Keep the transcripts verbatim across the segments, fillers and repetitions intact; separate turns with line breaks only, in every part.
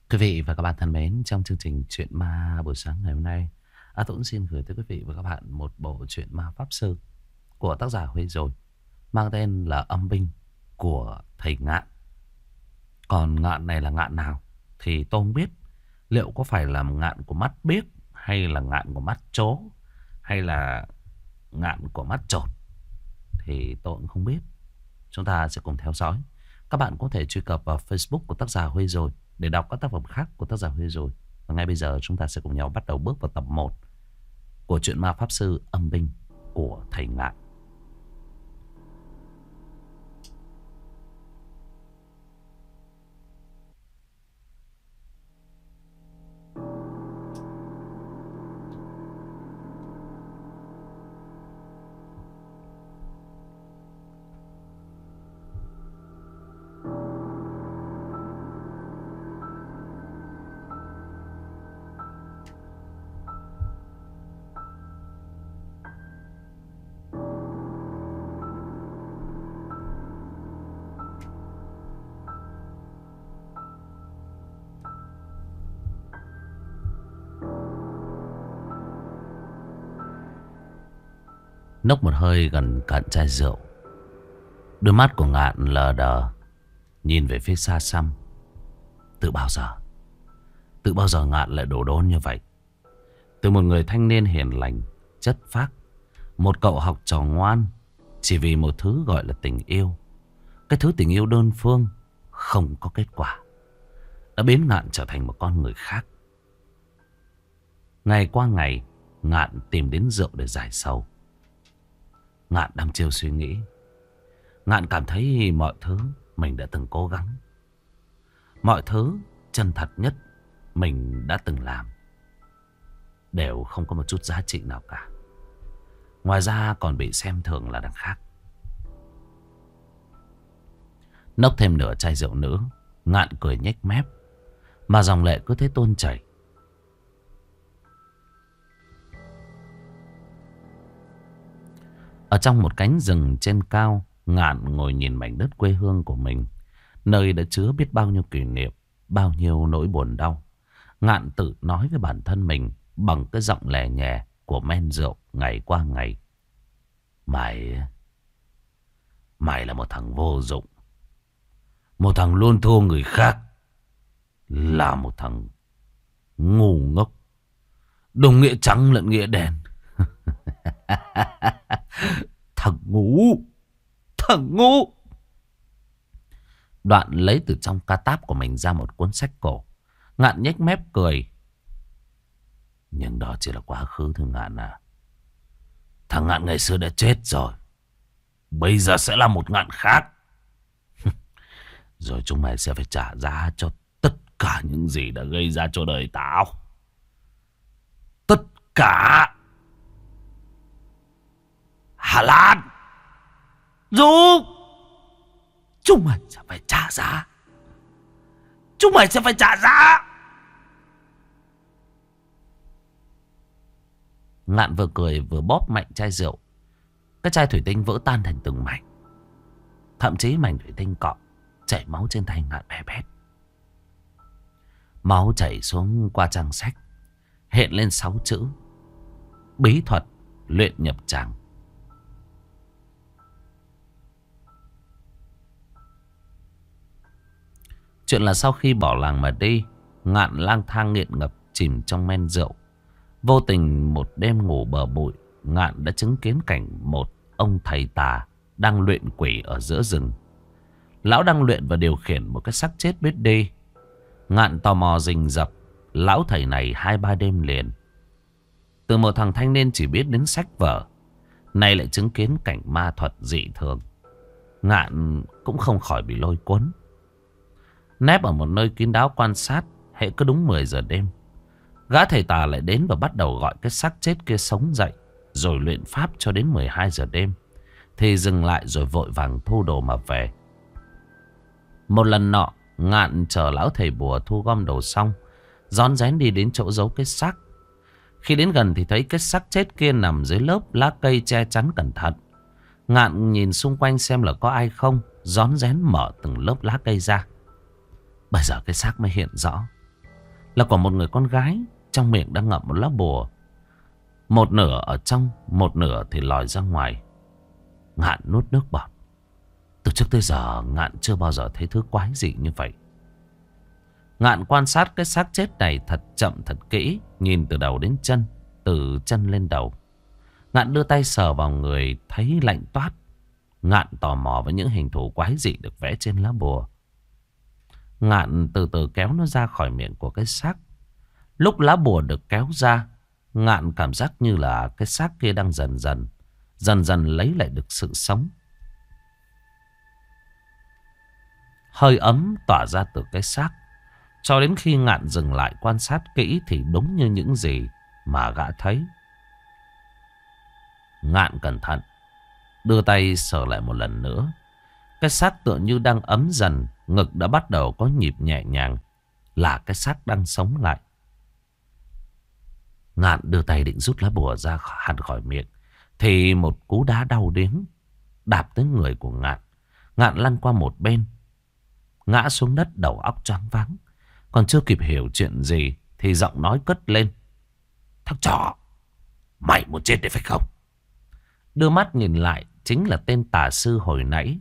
Quý vị và các bạn thân mến, trong chương trình Chuyện Ma buổi sáng ngày hôm nay, A Tuấn xin gửi tới quý vị và các bạn một bộ truyện ma pháp sư của tác giả Huê Rồi, mang tên là Âm Binh của thầy Ngạn. Còn Ngạn này là Ngạn nào thì tôi không biết. Liệu có phải là Ngạn của mắt biếc, hay là Ngạn của mắt chó, hay là Ngạn của mắt chột, thì tôi cũng không biết. Chúng ta sẽ cùng theo dõi. Các bạn có thể truy cập vào Facebook của tác giả Huê Rồi để đọc các tác phẩm khác của tác giả Huê Rồi. Và ngay bây giờ chúng ta sẽ cùng nhau bắt đầu bước vào tập một của truyện ma pháp sư Âm Binh của thầy Ngạn. Nốc một hơi gần cạn chai rượu, đôi mắt của Ngạn lờ đờ nhìn về phía xa xăm. Từ bao giờ Từ bao giờ Ngạn lại đổ đốn như vậy? Từ một người thanh niên hiền lành, chất phác, một cậu học trò ngoan, chỉ vì một thứ gọi là tình yêu, cái thứ tình yêu đơn phương không có kết quả, đã biến Ngạn trở thành một con người khác. Ngày qua ngày, Ngạn tìm đến rượu để giải sầu. Ngạn đăm chiêu suy nghĩ. Ngạn cảm thấy mọi thứ mình đã từng cố gắng, mọi thứ chân thật nhất mình đã từng làm, đều không có một chút giá trị nào cả. Ngoài ra còn bị xem thường là đằng khác. Nốc thêm nửa chai rượu nữa, Ngạn cười nhếch mép, mà dòng lệ cứ thế tuôn chảy. Ở trong một cánh rừng trên cao, Ngạn ngồi nhìn mảnh đất quê hương của mình, nơi đã chứa biết bao nhiêu kỷ niệm, bao nhiêu nỗi buồn đau. Ngạn tự nói với bản thân mình bằng cái giọng lè nhè của men rượu ngày qua ngày. Mày, mày là một thằng vô dụng, một thằng luôn thua người khác, là một thằng ngu ngốc, đồng nghĩa trắng lẫn nghĩa đen. Thằng ngu, thằng ngu. Đoạn lấy từ trong ca táp của mình ra một cuốn sách cổ. Ngạn nhếch mép cười. Nhưng đó chỉ là quá khứ thôi Ngạn à. Thằng Ngạn ngày xưa đã chết rồi, bây giờ sẽ là một Ngạn khác. Rồi chúng mày sẽ phải trả giá cho tất cả những gì đã gây ra cho đời tao. Tất cả. Hà Lan, Du, chúng mày sẽ phải trả giá. Chúng mày sẽ phải trả giá. Ngạn vừa cười vừa bóp mạnh chai rượu. Cái chai thủy tinh vỡ tan thành từng mảnh. Thậm chí mảnh thủy tinh cọ chảy máu trên tay Ngạn bè bét. Máu chảy xuống qua trang sách, hiện lên sáu chữ: bí thuật luyện nhập tràng. Chuyện là sau khi bỏ làng mà đi, Ngạn lang thang nghiện ngập chìm trong men rượu. Vô tình một đêm ngủ bờ bụi, Ngạn đã chứng kiến cảnh một ông thầy tà đang luyện quỷ ở giữa rừng. Lão đang luyện và điều khiển một cái xác chết biết đi. Ngạn tò mò rình rập lão thầy này hai ba đêm liền. Từ một thằng thanh niên chỉ biết đến sách vở, nay lại chứng kiến cảnh ma thuật dị thường. Ngạn cũng không khỏi bị lôi cuốn. Nép ở một nơi kín đáo quan sát, hễ cứ đúng mười giờ đêm, gã thầy tà lại đến và bắt đầu gọi cái xác chết kia sống dậy, rồi luyện pháp cho đến mười hai giờ đêm, thì dừng lại rồi vội vàng thu đồ mà về. Một lần nọ, Ngạn chờ lão thầy bùa thu gom đồ xong, rón rén đi đến chỗ giấu cái xác. Khi đến gần thì thấy cái xác chết kia nằm dưới lớp lá cây che chắn cẩn thận. Ngạn nhìn xung quanh xem là có ai không, rón rén mở từng lớp lá cây ra. Bây giờ cái xác mới hiện rõ. là của một người con gái, trong miệng đang ngậm một lá bùa. Một nửa ở trong, một nửa thì lòi ra ngoài. Ngạn nuốt nước bọt. Từ trước tới giờ Ngạn chưa bao giờ thấy thứ quái dị như vậy. Ngạn quan sát cái xác chết này thật chậm thật kỹ, nhìn từ đầu đến chân, từ chân lên đầu. Ngạn đưa tay sờ vào người, thấy lạnh toát. Ngạn tò mò với những hình thù quái dị được vẽ trên lá bùa. Ngạn từ từ kéo nó ra khỏi miệng của cái xác. Lúc lá bùa được kéo ra, Ngạn cảm giác như là cái xác kia đang dần dần, dần dần lấy lại được sự sống. Hơi ấm tỏa ra từ cái xác. Cho đến khi Ngạn dừng lại quan sát kỹ thì đúng như những gì mà gã thấy. Ngạn cẩn thận đưa tay sờ lại một lần nữa. Cái xác tựa như đang ấm dần, ngực đã bắt đầu có nhịp nhẹ nhàng, là cái xác đang sống lại. Ngạn đưa tay định rút lá bùa ra hẳn khỏi miệng, thì một cú đá đau điếng đạp tới người của Ngạn. Ngạn lăn qua một bên, ngã xuống đất đầu óc choáng váng. Còn chưa kịp hiểu chuyện gì thì giọng nói cất lên: "Thằng chó, mày muốn chết đấy phải không?" Đưa mắt nhìn lại, chính là tên tà sư hồi nãy.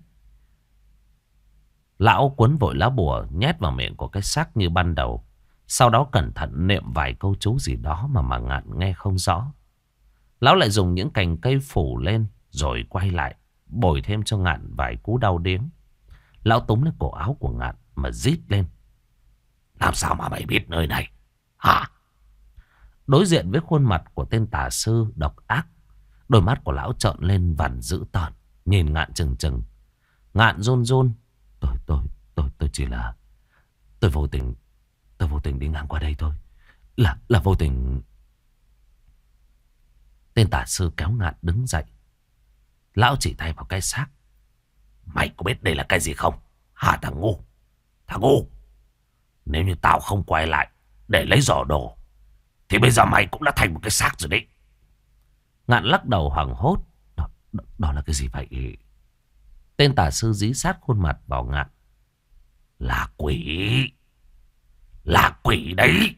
Lão cuốn vội lá bùa nhét vào miệng của cái xác như ban đầu. Sau đó cẩn thận niệm vài câu chú gì đó mà mà Ngạn nghe không rõ. Lão lại dùng những cành cây phủ lên, rồi quay lại bồi thêm cho Ngạn vài cú đau điếng. Lão túm lấy cổ áo của Ngạn mà rít lên: "Làm sao mà mày biết nơi này hả?" Đối diện với khuôn mặt của tên tà sư độc ác, đôi mắt của lão trợn lên vằn dữ tợn, nhìn Ngạn chừng chừng. Ngạn run run: Tôi, tôi, tôi, tôi chỉ là... Tôi vô tình... Tôi vô tình đi ngang qua đây thôi. Là, là vô tình... Tên tà sư kéo Ngạn đứng dậy. Lão chỉ tay vào cái xác: "Mày có biết đây là cái gì không? Hả thằng ngu? Thằng ngu! Nếu như tao không quay lại để lấy giỏ đồ, thì bây giờ mày cũng đã thành một cái xác rồi đấy." Ngạn lắc đầu hoảng hốt: Đó, đó, đó là cái gì vậy? Tên tà sư dí sát khuôn mặt vào Ngạn: "Là quỷ. Là quỷ đấy."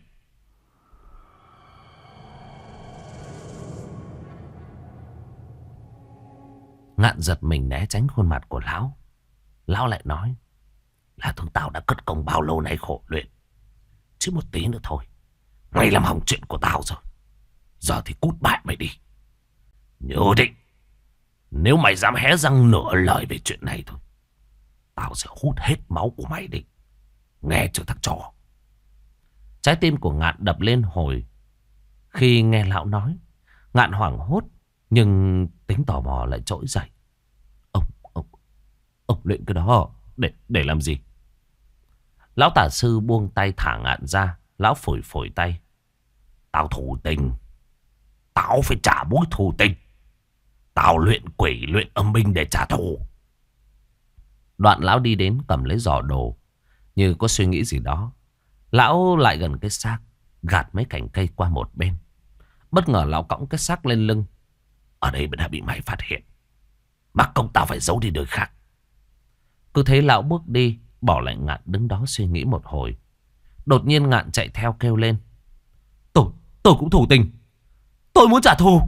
Ngạn giật mình né tránh khuôn mặt của lão. Lão lại nói: "Là chúng tao đã cất công bao lâu nay khổ luyện, chứ một tí nữa thôi mày làm hỏng chuyện của tao rồi. Giờ thì cút bại mày đi. Nhớ định, nếu mày dám hé răng nửa lời về chuyện này thôi, tao sẽ hút hết máu của mày đi. Nghe chưa thằng trò?" Trái tim của Ngạn đập lên hồi khi nghe lão nói. Ngạn hoảng hốt, nhưng tính tò mò lại trỗi dậy. Ông, ông, ông luyện cái đó để, để làm gì? Lão tà sư buông tay thả Ngạn ra. Lão phủi phủi tay: "Tao thù tình. Tao phải trả mối thù tình. Tao luyện quỷ luyện âm binh để trả thù." Đoạn lão đi đến cầm lấy giỏ đồ, như có suy nghĩ gì đó. Lão lại gần cái xác, gạt mấy cành cây qua một bên. Bất ngờ lão cõng cái xác lên lưng: "Ở đây đã bị mày phát hiện, mắc công tao phải giấu đi nơi khác." Cứ thế lão bước đi, bỏ lại Ngạn đứng đó suy nghĩ một hồi. Đột nhiên Ngạn chạy theo kêu lên: Tôi, tôi cũng thù tình. Tôi muốn trả thù."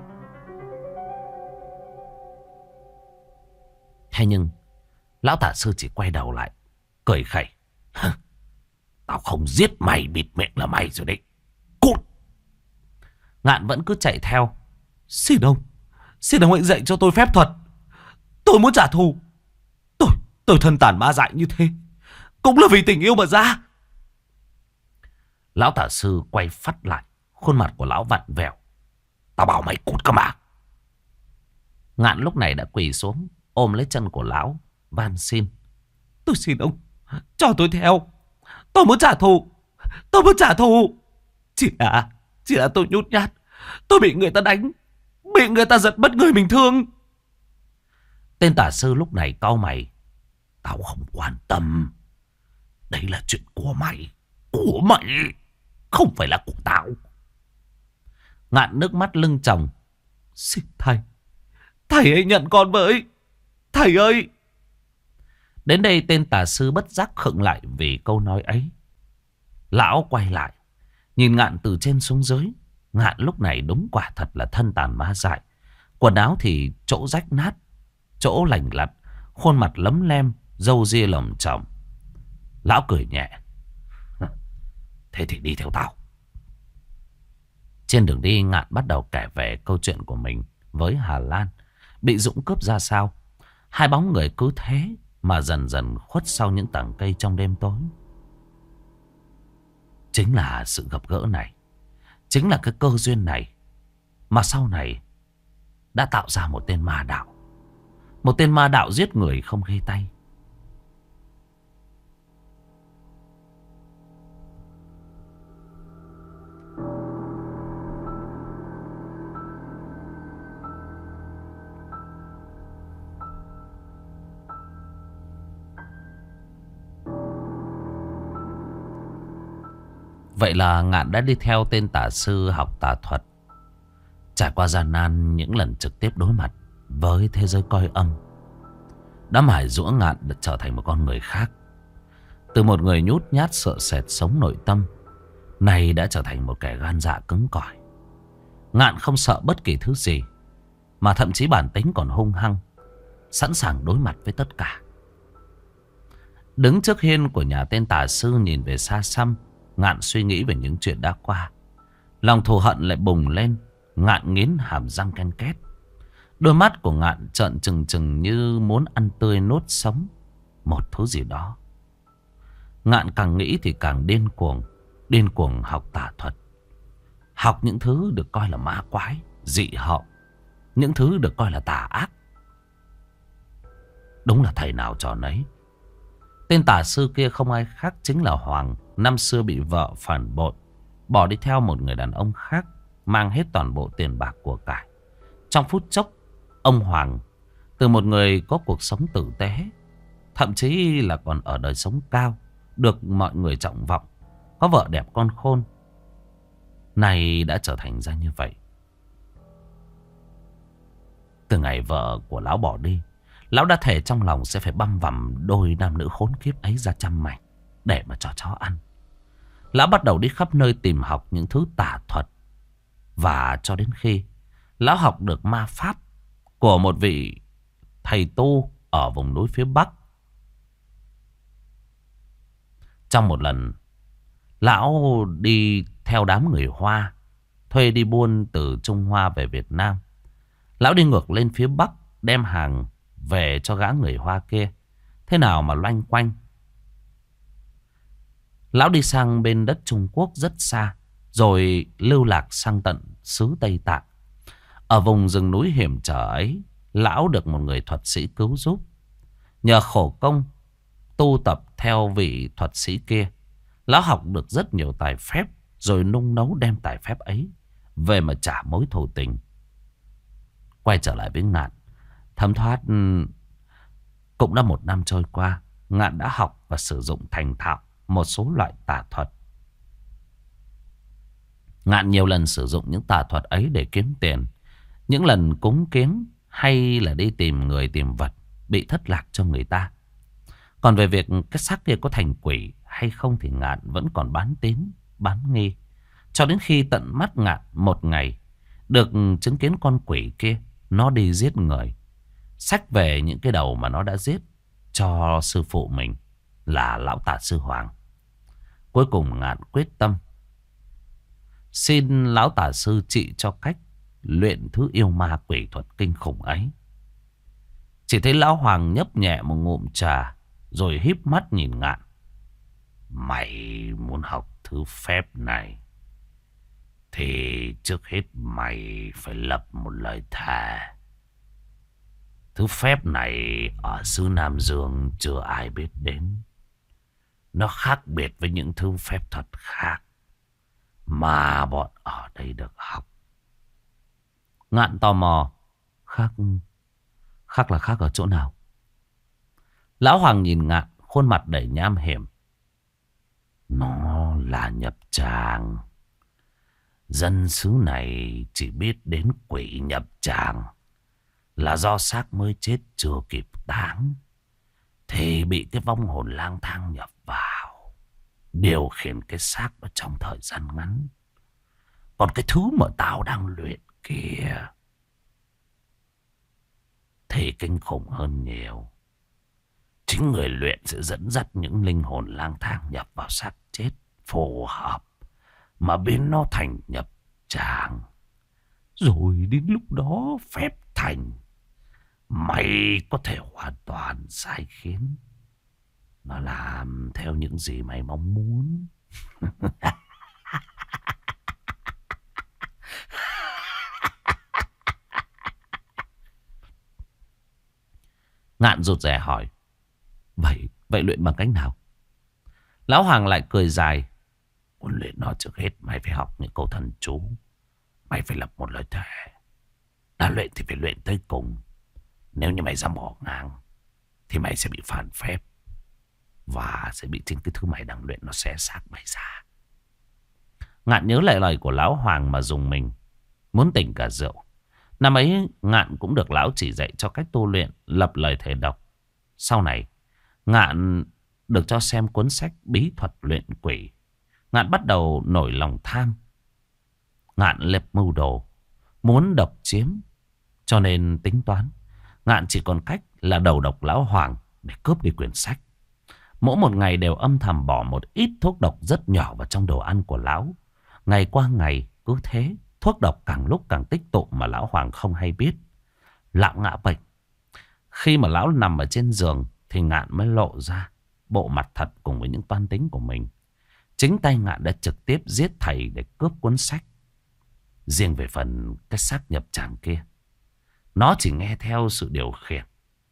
Thế nhưng lão tả sư chỉ quay đầu lại cười khẩy: "Tao không giết mày bịt miệng là mày rồi đấy. Cút!" Ngạn vẫn cứ chạy theo: "Xin ông, xin ông hãy dạy cho tôi phép thuật. Tôi muốn trả thù. Tôi, tôi thân tàn ma dại như thế cũng là vì tình yêu mà ra." Lão tả sư quay phắt lại, khuôn mặt của lão vặn vẹo: "Tao bảo mày cút cơ mà." Ngạn lúc này đã quỳ xuống, ôm lấy chân của lão, van xin: "Tôi xin ông, cho tôi theo. Tôi muốn trả thù. Tôi muốn trả thù. Chỉ là, chỉ là tôi nhút nhát. Tôi bị người ta đánh, bị người ta giật mất người mình thương." Tên tả sư lúc này cau mày: "Tao không quan tâm. Đấy là chuyện của mày, của mày, không phải là của tao." Ngạn nước mắt lưng tròng: "Xin thầy, thầy hãy nhận con với. Thầy ơi!" Đến đây tên tà sư bất giác khựng lại vì câu nói ấy. Lão quay lại, Nhìn Ngạn từ trên xuống dưới, Ngạn lúc này đúng quả thật là thân tàn ma dại. Quần áo thì chỗ rách nát, chỗ lành lặn, khuôn mặt lấm lem, râu ria lởm chởm. Lão cười nhẹ. Thế thì đi theo tao. Trên đường đi, Ngạn bắt đầu kể về câu chuyện của mình với Hà Lan bị Dũng cướp ra sao. Hai bóng người cứ thế mà dần dần khuất sau những tảng cây trong đêm tối. Chính là sự gặp gỡ này, chính là cái cơ duyên này mà sau này đã tạo ra một tên ma đạo. Một tên ma đạo giết người không ghi tay. Vậy là Ngạn đã đi theo tên tà sư học tà thuật, trải qua gian nan những lần trực tiếp đối mặt với thế giới coi âm, đã mài giũa Ngạn được trở thành một con người khác. Từ một người nhút nhát sợ sệt sống nội tâm, này đã trở thành một kẻ gan dạ cứng cỏi. Ngạn không sợ bất kỳ thứ gì, mà thậm chí bản tính còn hung hăng, sẵn sàng đối mặt với tất cả. Đứng trước hiên của nhà tên tà sư nhìn về xa xăm, Ngạn suy nghĩ về những chuyện đã qua. Lòng thù hận lại bùng lên. Ngạn nghiến hàm răng ken két. Đôi mắt của Ngạn trợn trừng trừng như muốn ăn tươi nốt sống một thứ gì đó. Ngạn càng nghĩ thì càng điên cuồng. Điên cuồng học tà thuật, học những thứ được coi là ma quái, dị hậu, những thứ được coi là tà ác. Đúng là thầy nào trò nấy. Tên tà sư kia không ai khác chính là Hoàng. Năm xưa bị vợ phản bội, bỏ đi theo một người đàn ông khác, mang hết toàn bộ tiền bạc của cải. Trong phút chốc, ông Hoàng từ một người có cuộc sống tử tế, thậm chí là còn ở đời sống cao, được mọi người trọng vọng, có vợ đẹp con khôn, này đã trở thành ra như vậy. Từ ngày vợ của lão bỏ đi, lão đã thề trong lòng sẽ phải băm vằm đôi nam nữ khốn kiếp ấy ra trăm mảnh để mà cho chó ăn. Lão bắt đầu đi khắp nơi tìm học những thứ tà thuật. Và cho đến khi lão học được ma pháp của một vị thầy tu ở vùng núi phía Bắc. Trong một lần, lão đi theo đám người Hoa, thuê đi buôn từ Trung Hoa về Việt Nam. Lão đi ngược lên phía Bắc, đem hàng về cho gã người Hoa kia. Thế nào mà loanh quanh. Lão đi sang bên đất Trung Quốc rất xa, rồi lưu lạc sang tận xứ Tây Tạng. Ở vùng rừng núi hiểm trở ấy, lão được một người thuật sĩ cứu giúp. Nhờ khổ công tu tập theo vị thuật sĩ kia, lão học được rất nhiều tài phép, rồi nung nấu đem tài phép ấy về mà trả mối thù tình. Quay trở lại với Ngạn, thấm thoát cũng đã một năm trôi qua. Ngạn đã học và sử dụng thành thạo một số loại tà thuật. Ngạn nhiều lần sử dụng những tà thuật ấy để kiếm tiền. Những lần cúng kiến hay là đi tìm người tìm vật bị thất lạc cho người ta. Còn về việc cái xác kia có thành quỷ hay không thì Ngạn vẫn còn bán tín, bán nghi. Cho đến khi tận mắt Ngạn một ngày được chứng kiến con quỷ kia nó đi giết người, xách về những cái đầu mà nó đã giết cho sư phụ mình là lão tà sư Hoàng. Cuối cùng Ngạn quyết tâm xin lão tà sư trị cho cách luyện thứ yêu ma quỷ thuật kinh khủng ấy. Chỉ thấy lão Hoàng nhấp nhẹ một ngụm trà, rồi híp mắt nhìn Ngạn. Mày muốn học thứ phép này thì trước hết mày phải lập một lời thề. Thứ phép này ở xứ Nam Dương chưa ai biết đến. Nó khác biệt với những thứ phép thuật khác mà bọn ở đây được học. Ngạn tò mò. Khác Khác là khác ở chỗ nào? Lão Hoàng nhìn Ngạn, khuôn mặt đầy nham hiểm. Nó là nhập tràng. Dân xứ này chỉ biết đến quỷ nhập tràng là do xác mới chết chưa kịp táng thì bị cái vong hồn lang thang nhập vào. điều khiển cái xác đó trong thời gian ngắn. Còn cái thứ mà tao đang luyện kia thì kinh khủng hơn nhiều. Chính người luyện sẽ dẫn dắt những linh hồn lang thang nhập vào xác chết phù hợp, mà biến nó thành nhập tràng. Rồi đến lúc đó phép thành, mày có thể hoàn toàn sai khiến nó làm theo những gì mày mong muốn. Ngạn rụt rè hỏi, Vậy, vậy luyện bằng cách nào? Lão Hoàng lại cười dài. Muốn luyện nó trước hết mày phải học những câu thần chú. Mày phải lập một lời thề. Đã luyện thì phải luyện tới cùng. Nếu như mày dám bỏ ngang thì mày sẽ bị phản phép, và sẽ bị chính cái thứ mày đang luyện nó xé xác mày ra. Ngạn nhớ lại lời của Lão Hoàng mà dùng mình, muốn tỉnh cả rượu. Năm ấy Ngạn cũng được Lão chỉ dạy cho cách tu luyện, lập lời thề độc. Sau này Ngạn được cho xem cuốn sách bí thuật luyện quỷ. Ngạn bắt đầu nổi lòng tham. Ngạn lập mưu đồ, muốn độc chiếm, cho nên tính toán Ngạn chỉ còn cách là đầu độc Lão Hoàng để cướp đi quyển sách. Mỗi một ngày đều âm thầm bỏ một ít thuốc độc rất nhỏ vào trong đồ ăn của Lão. Ngày qua ngày cứ thế, thuốc độc càng lúc càng tích tụ mà Lão Hoàng không hay biết. Lão ngã bệnh. Khi mà Lão nằm ở trên giường thì Ngạn mới lộ ra bộ mặt thật cùng với những toan tính của mình. Chính tay Ngạn đã trực tiếp giết thầy để cướp cuốn sách. Riêng về phần cái xác nhập tràng kia, nó chỉ nghe theo sự điều khiển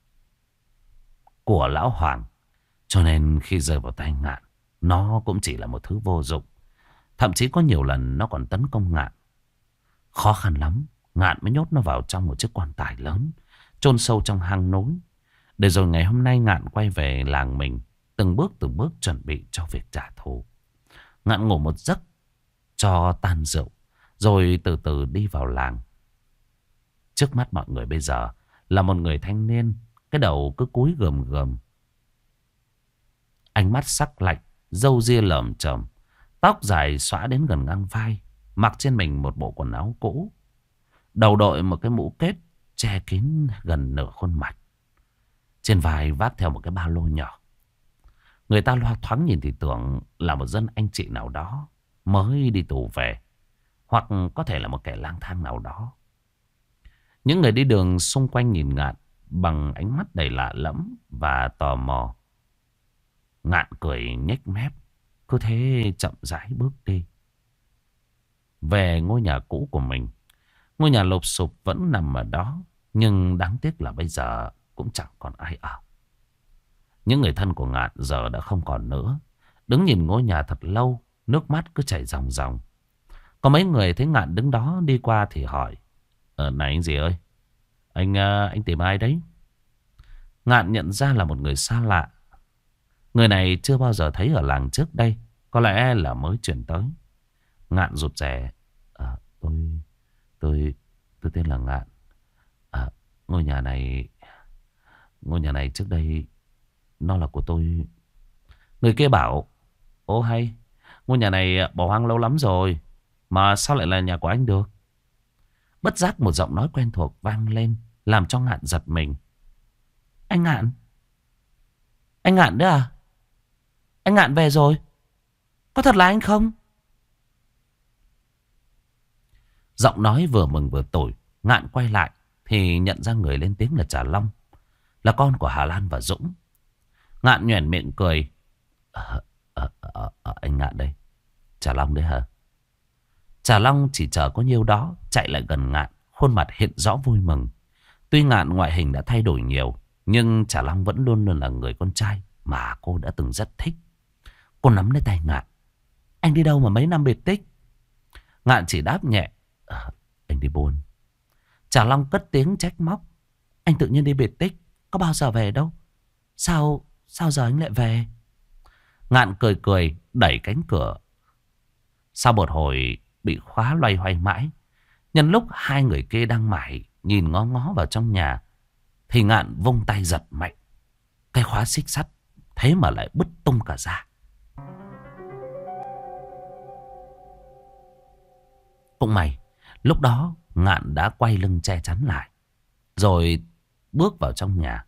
của Lão Hoàng. Cho nên khi rơi vào tay Ngạn, nó cũng chỉ là một thứ vô dụng. Thậm chí có nhiều lần nó còn tấn công Ngạn. Khó khăn lắm, Ngạn mới nhốt nó vào trong một chiếc quan tài lớn, chôn sâu trong hang núi. Để rồi ngày hôm nay Ngạn quay về làng mình, từng bước từng bước chuẩn bị cho việc trả thù. Ngạn ngủ một giấc cho tan rượu, rồi từ từ đi vào làng. Trước mắt mọi người bây giờ là một người thanh niên, cái đầu cứ cúi gườm gườm, ánh mắt sắc lạnh, râu ria lởm chởm, tóc dài xõa đến gần ngang vai, mặc trên mình một bộ quần áo cũ, đầu đội một cái mũ kết che kín gần nửa khuôn mặt, trên vai vác theo một cái ba lô nhỏ. Người ta loa thoáng nhìn thì tưởng là một dân anh chị nào đó mới đi tù về, hoặc có thể là một kẻ lang thang nào đó. Những người đi đường xung quanh nhìn Ngạn bằng ánh mắt đầy lạ lẫm và tò mò. Ngạn cười nhếch mép, cứ thế chậm rãi bước đi về ngôi nhà cũ của mình. Ngôi nhà lụp xụp vẫn nằm ở đó, nhưng đáng tiếc là bây giờ cũng chẳng còn ai ở. Những người thân của Ngạn giờ đã không còn nữa. Đứng nhìn ngôi nhà thật lâu, nước mắt cứ chảy ròng ròng. Có mấy người thấy Ngạn đứng đó đi qua thì hỏi, Ờ này anh gì ơi, Anh anh tìm ai đấy? Ngạn nhận ra là một người xa lạ. Người này chưa bao giờ thấy ở làng trước đây, có lẽ là mới chuyển tới. Ngạn rụt rè, à, tôi, tôi, tôi tên là Ngạn. À, ngôi nhà này, ngôi nhà này trước đây nó là của tôi. Người kia bảo, ô hay, ngôi nhà này bỏ hoang lâu lắm rồi, mà sao lại là nhà của anh được? Bất giác một giọng nói quen thuộc vang lên, làm cho Ngạn giật mình. Anh Ngạn? Anh Ngạn đấy à? Anh Ngạn về rồi? Có thật là anh không? Giọng nói vừa mừng vừa tủi. Ngạn quay lại thì nhận ra người lên tiếng là Trà Long, là con của Hà Lan và Dũng. Ngạn nhoẻn miệng cười. à, à, à, à, Anh Ngạn đây, Trà Long đấy hả? Trà Long chỉ chờ có nhiêu đó, chạy lại gần Ngạn, khuôn mặt hiện rõ vui mừng. Tuy Ngạn ngoại hình đã thay đổi nhiều, nhưng Trà Long vẫn luôn luôn là người con trai mà cô đã từng rất thích. Cô nắm lấy tay Ngạn. Anh đi đâu mà mấy năm biệt tích? Ngạn chỉ đáp nhẹ, à, anh đi buôn. Trà Long cất tiếng trách móc. Anh tự nhiên đi biệt tích, có bao giờ về đâu? Sao, sao giờ anh lại về? Ngạn cười cười, đẩy cánh cửa. Sau một hồi bị khóa loay hoay mãi, nhân lúc hai người kia đang mải nhìn ngó ngó vào trong nhà, thì Ngạn vung tay giật mạnh. Cái khóa xích sắt thế mà lại bứt tung cả ra. Cũng may, lúc đó Ngạn đã quay lưng che chắn lại, rồi bước vào trong nhà.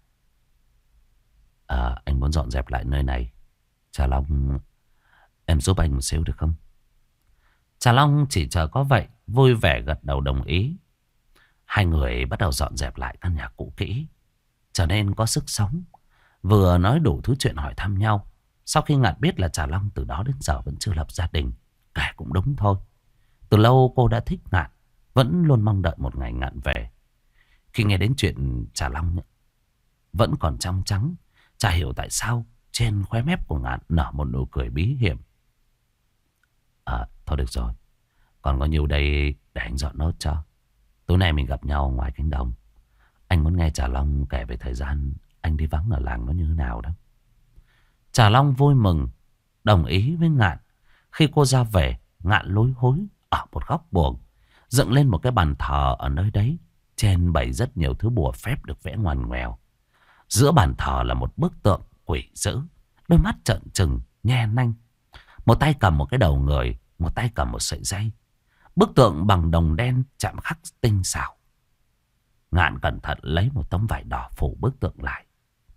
À, anh muốn dọn dẹp lại nơi này. Trà Long, em giúp anh một xíu được không? Trà Long chỉ chờ có vậy, vui vẻ gật đầu đồng ý. Hai người bắt đầu dọn dẹp lại căn nhà cũ kỹ, trở nên có sức sống. Vừa nói đủ thứ chuyện hỏi thăm nhau. Sau khi Ngạn biết là Trà Long từ đó đến giờ vẫn chưa lập gia đình, kể cũng đúng thôi. Từ lâu cô đã thích Ngạn, vẫn luôn mong đợi một ngày Ngạn về. Khi nghe đến chuyện Trà Long vẫn còn trong trắng, chả hiểu tại sao trên khóe mép của Ngạn nở một nụ cười bí hiểm. À, thôi được rồi, còn có nhiều đây để anh dọn nốt cho. Tối nay mình gặp nhau ngoài cánh đồng. Anh muốn nghe Trà Long kể về thời gian anh đi vắng ở làng nó như thế nào đó. Trà Long vui mừng đồng ý với Ngạn. Khi cô ra về, Ngạn lối hối ở một góc buồng, dựng lên một cái bàn thờ ở nơi đấy. Trên bày rất nhiều thứ bùa phép được vẽ ngoằn ngoèo. Giữa bàn thờ là một bức tượng quỷ dữ, đôi mắt trợn trừng, nhe nanh. Một tay cầm một cái đầu người, một tay cầm một sợi dây. Bức tượng bằng đồng đen chạm khắc tinh xảo. Ngạn cẩn thận lấy một tấm vải đỏ phủ bức tượng lại.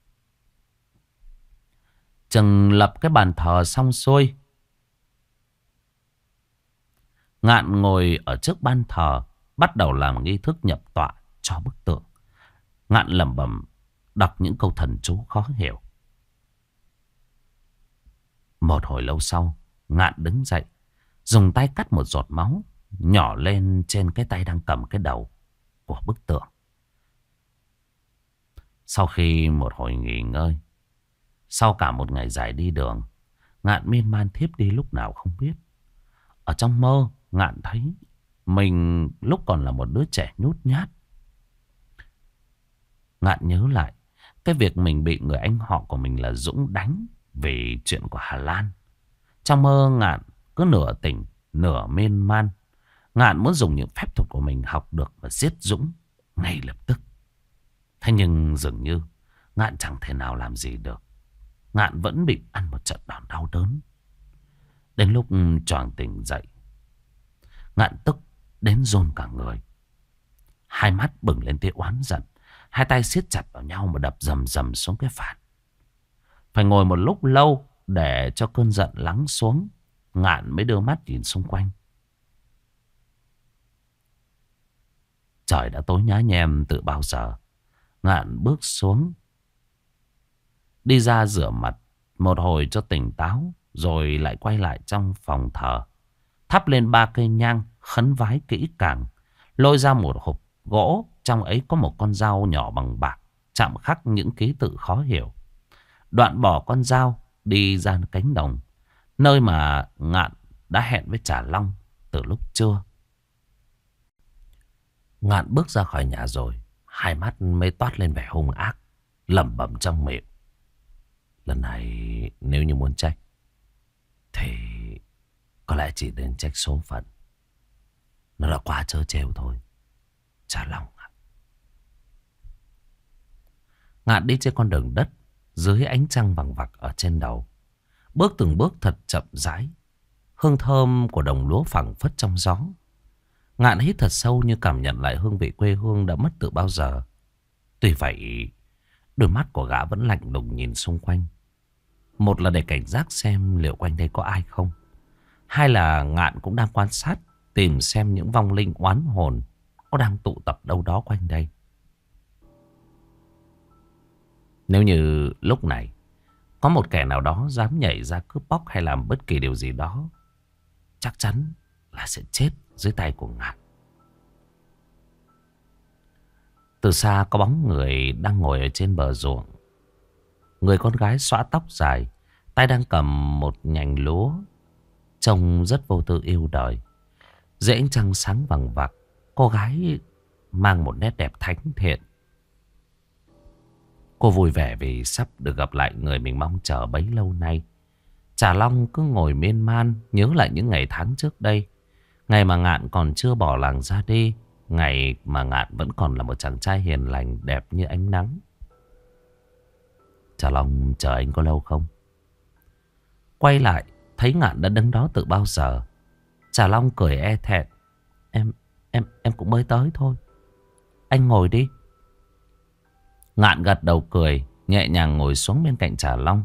Chừng lập cái bàn thờ xong xuôi, Ngạn ngồi ở trước ban thờ, bắt đầu làm nghi thức nhập tọa cho bức tượng. Ngạn lẩm bẩm đọc những câu thần chú khó hiểu. Một hồi lâu sau, Ngạn đứng dậy, dùng tay cắt một giọt máu nhỏ lên trên cái tay đang cầm cái đầu của bức tượng. Sau khi một hồi nghỉ ngơi, sau cả một ngày dài đi đường, Ngạn miên man thiếp đi lúc nào không biết. Ở trong mơ, Ngạn thấy mình lúc còn là một đứa trẻ nhút nhát. Ngạn nhớ lại cái việc mình bị người anh họ của mình là Dũng đánh vì chuyện của Hà Lan. Trong mơ, Ngạn cứ nửa tỉnh nửa miên man. Ngạn muốn dùng những phép thuật của mình học được và giết Dũng ngay lập tức. Thế nhưng dường như Ngạn chẳng thể nào làm gì được. Ngạn vẫn bị ăn một trận đòn đau đớn. Đến lúc choàng tỉnh dậy, Ngạn tức đến run cả người. Hai mắt bừng lên tia oán giận. Hai tay siết chặt vào nhau mà đập rầm rầm xuống cái phản. Phải ngồi một lúc lâu để cho cơn giận lắng xuống, Ngạn mới đưa mắt nhìn xung quanh. Trời đã tối nhá nhem từ bao giờ. Ngạn bước xuống, đi ra rửa mặt một hồi cho tỉnh táo, rồi lại quay lại trong phòng thờ, thắp lên ba cây nhang, khấn vái kỹ càng, lôi ra một hộp gỗ, trong ấy có một con dao nhỏ bằng bạc, chạm khắc những ký tự khó hiểu. Đoạn bỏ con dao, đi ra cánh đồng, nơi mà Ngạn đã hẹn với Trà Long từ lúc trưa. Ngạn bước ra khỏi nhà rồi, hai mắt mới toát lên vẻ hung ác, lẩm bẩm trong miệng. Lần này nếu như muốn trách thì có lẽ chỉ nên trách số phận. Nó là quá trớ trêu thôi, Trà Long ạ. Ngạn đi trên con đường đất, dưới ánh trăng vằng vặc ở trên đầu, bước từng bước thật chậm rãi. Hương thơm của đồng lúa phảng phất trong gió. Ngạn hít thật sâu như cảm nhận lại hương vị quê hương đã mất từ bao giờ. Tuy vậy, đôi mắt của gã vẫn lạnh lùng nhìn xung quanh. Một là để cảnh giác xem liệu quanh đây có ai không. Hai là Ngạn cũng đang quan sát, tìm xem những vong linh oán hồn có đang tụ tập đâu đó quanh đây. Nếu như lúc này có một kẻ nào đó dám nhảy ra cướp bóc hay làm bất kỳ điều gì đó, chắc chắn là sẽ chết dưới tay của Ngạn. Từ xa có bóng người đang ngồi ở trên bờ ruộng. Người con gái xõa tóc dài, tay đang cầm một nhành lúa, trông rất vô tư yêu đời. Dưới ánh trăng sáng vằng vặc, cô gái mang một nét đẹp thánh thiện. Cô vui vẻ vì sắp được gặp lại người mình mong chờ bấy lâu nay. Trà Long cứ ngồi miên man, nhớ lại những ngày tháng trước đây. Ngày mà Ngạn còn chưa bỏ làng ra đi. Ngày mà Ngạn vẫn còn là một chàng trai hiền lành, đẹp như ánh nắng. Trà Long chờ anh có lâu không? Quay lại thấy Ngạn đã đứng đó từ bao giờ. Trà Long cười e thẹn. Em em em cũng mới tới thôi. Anh ngồi đi. Ngạn gật đầu cười, nhẹ nhàng ngồi xuống bên cạnh Trà Long.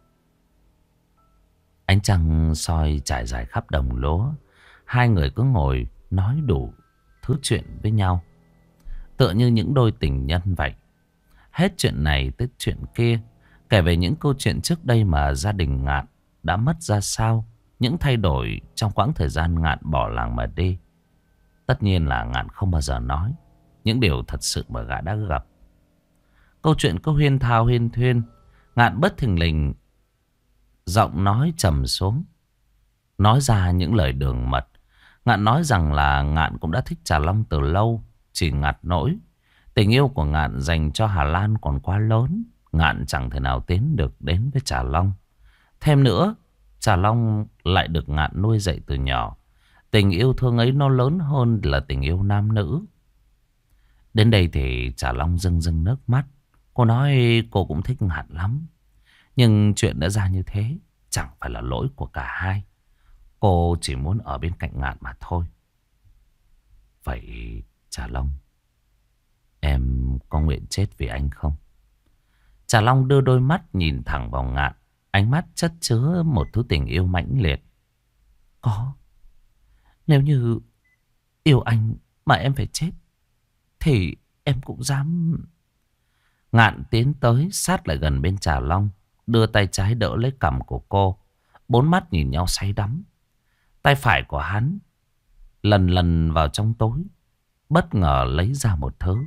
Ánh trăng soi trải dài khắp đồng lúa. Hai người cứ ngồi nói đủ thứ chuyện với nhau, tựa như những đôi tình nhân vậy. Hết chuyện này tới chuyện kia, kể về những câu chuyện trước đây mà gia đình Ngạn đã mất ra sao, những thay đổi trong quãng thời gian Ngạn bỏ làng mà đi. Tất nhiên là Ngạn không bao giờ nói những điều thật sự mà gã đã gặp. Câu chuyện cứ huyên thao huyên thuyên. Ngạn bất thình lình giọng nói trầm xuống, nói ra những lời đường mật. Ngạn nói rằng là Ngạn cũng đã thích Trà Long từ lâu, chỉ ngặt nỗi tình yêu của Ngạn dành cho Hà Lan còn quá lớn. Ngạn chẳng thể nào tiến được đến với Trà Long. Thêm nữa, Trà Long lại được Ngạn nuôi dạy từ nhỏ. Tình yêu thương ấy nó lớn hơn là tình yêu nam nữ. Đến đây thì Trà Long rưng rưng nước mắt. Cô nói cô cũng thích Ngạn lắm, nhưng chuyện đã ra như thế chẳng phải là lỗi của cả hai. Cô chỉ muốn ở bên cạnh Ngạn mà thôi. Vậy Trà Long, em có nguyện chết vì anh không? Trà Long đưa đôi mắt nhìn thẳng vào Ngạn. Ánh mắt chất chứa một thứ tình yêu mãnh liệt. Có. Nếu như yêu anh mà em phải chết thì em cũng dám. Ngạn tiến tới sát lại gần bên Trà Long, đưa tay trái đỡ lấy cằm của cô. Bốn mắt nhìn nhau say đắm. Tay phải của hắn lần lần vào trong tối, bất ngờ lấy ra một thứ.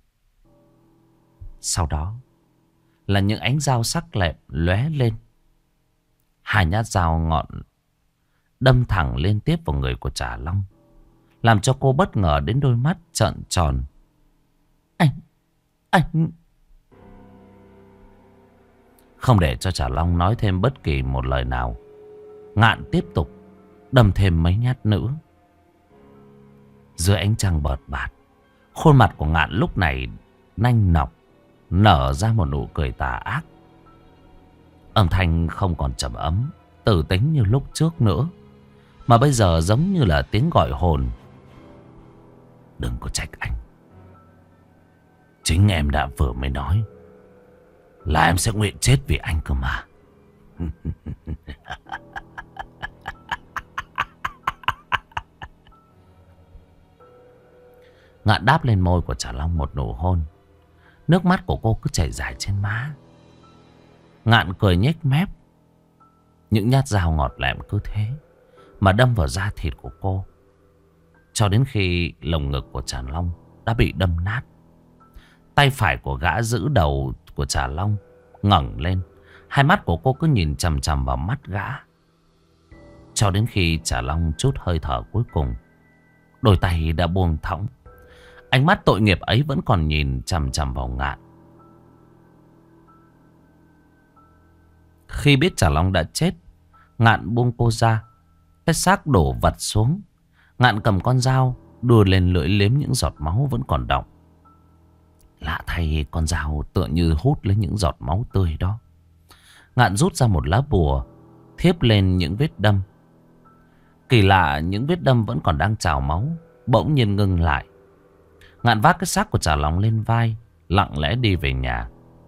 Sau đó là những ánh dao sắc lẹm lóe lên. Hai nhát dao ngọn đâm thẳng liên tiếp vào người của Trà Long, làm cho cô bất ngờ đến đôi mắt trợn tròn. Anh, anh... Không để cho Trà Long nói thêm bất kỳ một lời nào, Ngạn tiếp tục đâm thêm mấy nhát nữa. Dưới ánh trăng bợt bạt, khuôn mặt của Ngạn lúc này nanh nọc, nở ra một nụ cười tà ác. Âm thanh không còn trầm ấm, tử tính như lúc trước nữa, mà bây giờ giống như là tiếng gọi hồn. Đừng có trách anh. Chính em đã vừa mới nói là em sẽ nguyện chết vì anh cơ mà. Ngạn đáp lên môi của Trà Long một nụ hôn. Nước mắt của cô cứ chảy dài trên má. Ngạn cười nhếch mép. Những nhát dao ngọt lẹm cứ thế mà đâm vào da thịt của cô, cho đến khi lồng ngực của Trà Long đã bị đâm nát. Tay phải của gã giữ đầu của Trà Long ngẩng lên. Hai mắt của cô cứ nhìn chằm chằm vào mắt gã, cho đến khi Trà Long trút hơi thở cuối cùng, đôi tay đã buông thõng. Ánh mắt tội nghiệp ấy vẫn còn nhìn chằm chằm vào Ngạn. Khi biết Trà Long đã chết, Ngạn buông cô ra. Cái xác đổ vật xuống. Ngạn cầm con dao đùa lên lưỡi liếm những giọt máu vẫn còn đọng. Lạ thay, con dao tựa như hút lấy những giọt máu tươi đó. Ngạn rút ra một lá bùa, thiếp lên những vết đâm. Kỳ lạ, những vết đâm vẫn còn đang trào máu bỗng nhiên ngưng lại. Ngạn vác cái xác của Trà Long lên vai, lặng lẽ đi về nhà.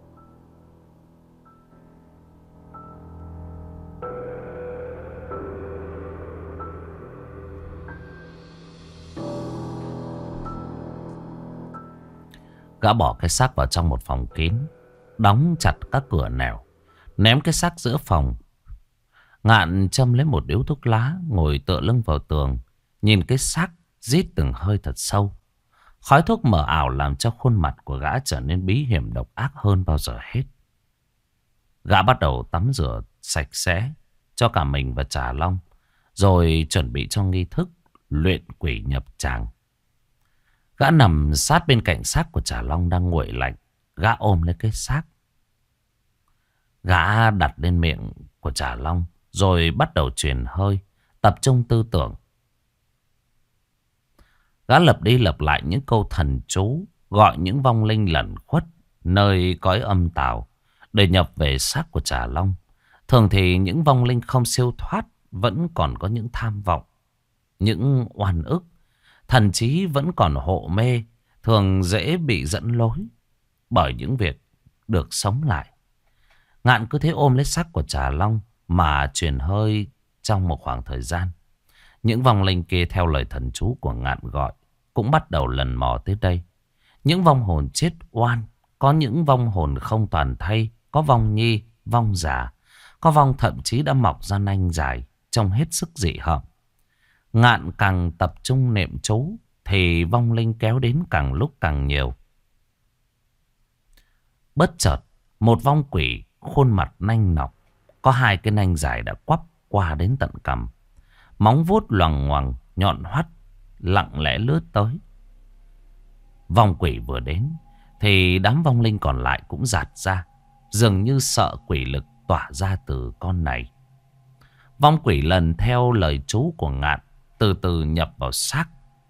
Gã bỏ cái xác vào trong một phòng kín, đóng chặt các cửa nẻo, ném cái xác giữa phòng. Ngạn châm lấy một điếu thuốc lá, ngồi tựa lưng vào tường, nhìn cái xác rít từng hơi thật sâu. Khói thuốc mờ ảo làm cho khuôn mặt của gã trở nên bí hiểm độc ác hơn bao giờ hết. Gã bắt đầu tắm rửa sạch sẽ cho cả mình và Trà Long, rồi chuẩn bị cho nghi thức luyện quỷ nhập tràng. Gã nằm sát bên cạnh xác của Trà Long đang nguội lạnh. Gã ôm lấy cái xác. Gã đặt lên miệng của Trà Long, rồi bắt đầu truyền hơi, tập trung tư tưởng. Gã lặp đi lặp lại những câu thần chú, gọi những vong linh lẩn khuất nơi cõi âm tào để nhập về xác của Trà Long. Thường thì những vong linh không siêu thoát vẫn còn có những tham vọng, những oan ức, Thần trí vẫn còn hộ mê, thường dễ bị dẫn lối bởi những việc được sống lại. Ngạn cứ thế ôm lấy xác của Trà Long mà truyền hơi trong một khoảng thời gian. Những vong linh kia theo lời thần chú của Ngạn gọi cũng bắt đầu lần mò tới đây. Những vong hồn chết oan, có những vong hồn không toàn thây, có vong nhi, vong già, có vong thậm chí đã mọc ra nanh dài, trông hết sức dị hợm. Ngạn càng tập trung niệm chú thì vong linh kéo đến càng lúc càng nhiều. Bất chợt, một vong quỷ khuôn mặt nanh nọc, có hai cái nanh dài đã quắp qua đến tận cằm. Móng vuốt loằng ngoằng, nhọn hoắt, lặng lẽ lướt tới. Vong quỷ vừa đến thì đám vong linh còn lại cũng giạt ra, dường như sợ quỷ lực tỏa ra từ con này. Vong quỷ lần theo lời chú của Ngạn, từ từ nhập vào xác.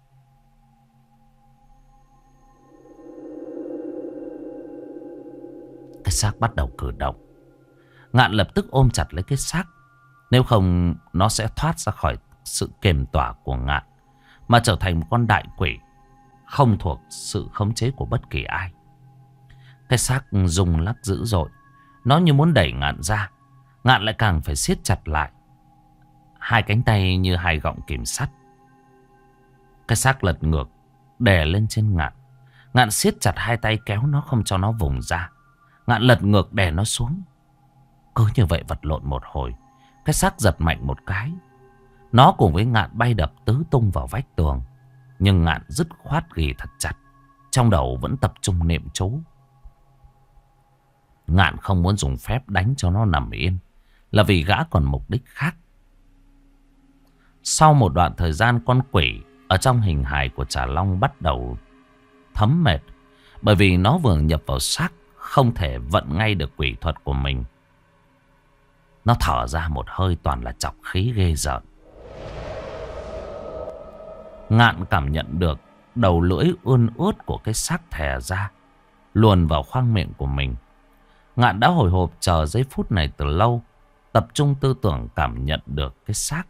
Cái xác bắt đầu cử động. Ngạn lập tức ôm chặt lấy cái xác. Nếu không nó sẽ thoát ra khỏi sự kiềm tỏa của Ngạn, mà trở thành một con đại quỷ không thuộc sự khống chế của bất kỳ ai. Cái xác rung lắc dữ dội, nó như muốn đẩy Ngạn ra. Ngạn lại càng phải siết chặt lại, hai cánh tay như hai gọng kìm sắt. Cái xác lật ngược đè lên trên Ngạn. Ngạn siết chặt hai tay kéo nó không cho nó vùng ra. Ngạn lật ngược đè nó xuống. Cứ như vậy vật lộn một hồi, cái xác giật mạnh một cái. Nó cùng với Ngạn bay đập tứ tung vào vách tường. Nhưng Ngạn dứt khoát ghì thật chặt, trong đầu vẫn tập trung niệm chú. Ngạn không muốn dùng phép đánh cho nó nằm yên, là vì gã còn mục đích khác. Sau một đoạn thời gian, con quỷ ở trong hình hài của Trà Long bắt đầu thấm mệt, bởi vì nó vừa nhập vào xác, không thể vận ngay được quỷ thuật của mình. Nó thở ra một hơi toàn là trọc khí ghê rợn. Ngạn cảm nhận được đầu lưỡi ươn ướt của cái xác thè ra, luồn vào khoang miệng của mình. Ngạn đã hồi hộp chờ giây phút này từ lâu, tập trung tư tưởng cảm nhận được cái xác.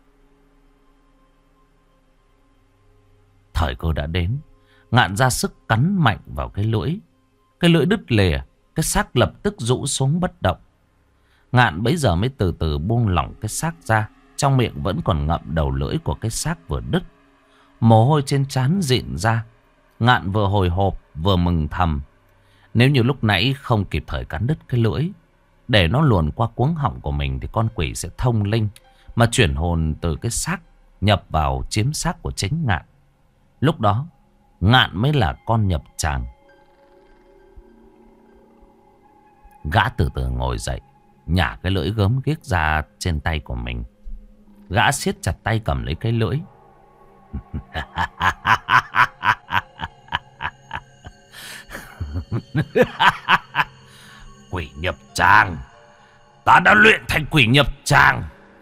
Thời cơ đã đến. Ngạn ra sức cắn mạnh vào cái lưỡi. Cái lưỡi đứt lìa, cái xác lập tức rũ xuống bất động. Ngạn bấy giờ mới từ từ buông lỏng cái xác ra. Trong miệng vẫn còn ngậm đầu lưỡi của cái xác vừa đứt. Mồ hôi trên trán rịn ra. Ngạn vừa hồi hộp vừa mừng thầm. Nếu như lúc nãy không kịp thời cắn đứt cái lưỡi, để nó luồn qua cuống họng của mình, thì con quỷ sẽ thông linh mà chuyển hồn từ cái xác nhập vào chiếm xác của chính Ngạn. Lúc đó Ngạn mới là con nhập tràng. Gã từ từ ngồi dậy, nhả cái lưỡi gớm ghiếc ra trên tay của mình. Gã siết chặt tay cầm lấy cái lưỡi. Quỷ nhập tràng, ta đã luyện thành quỷ nhập tràng.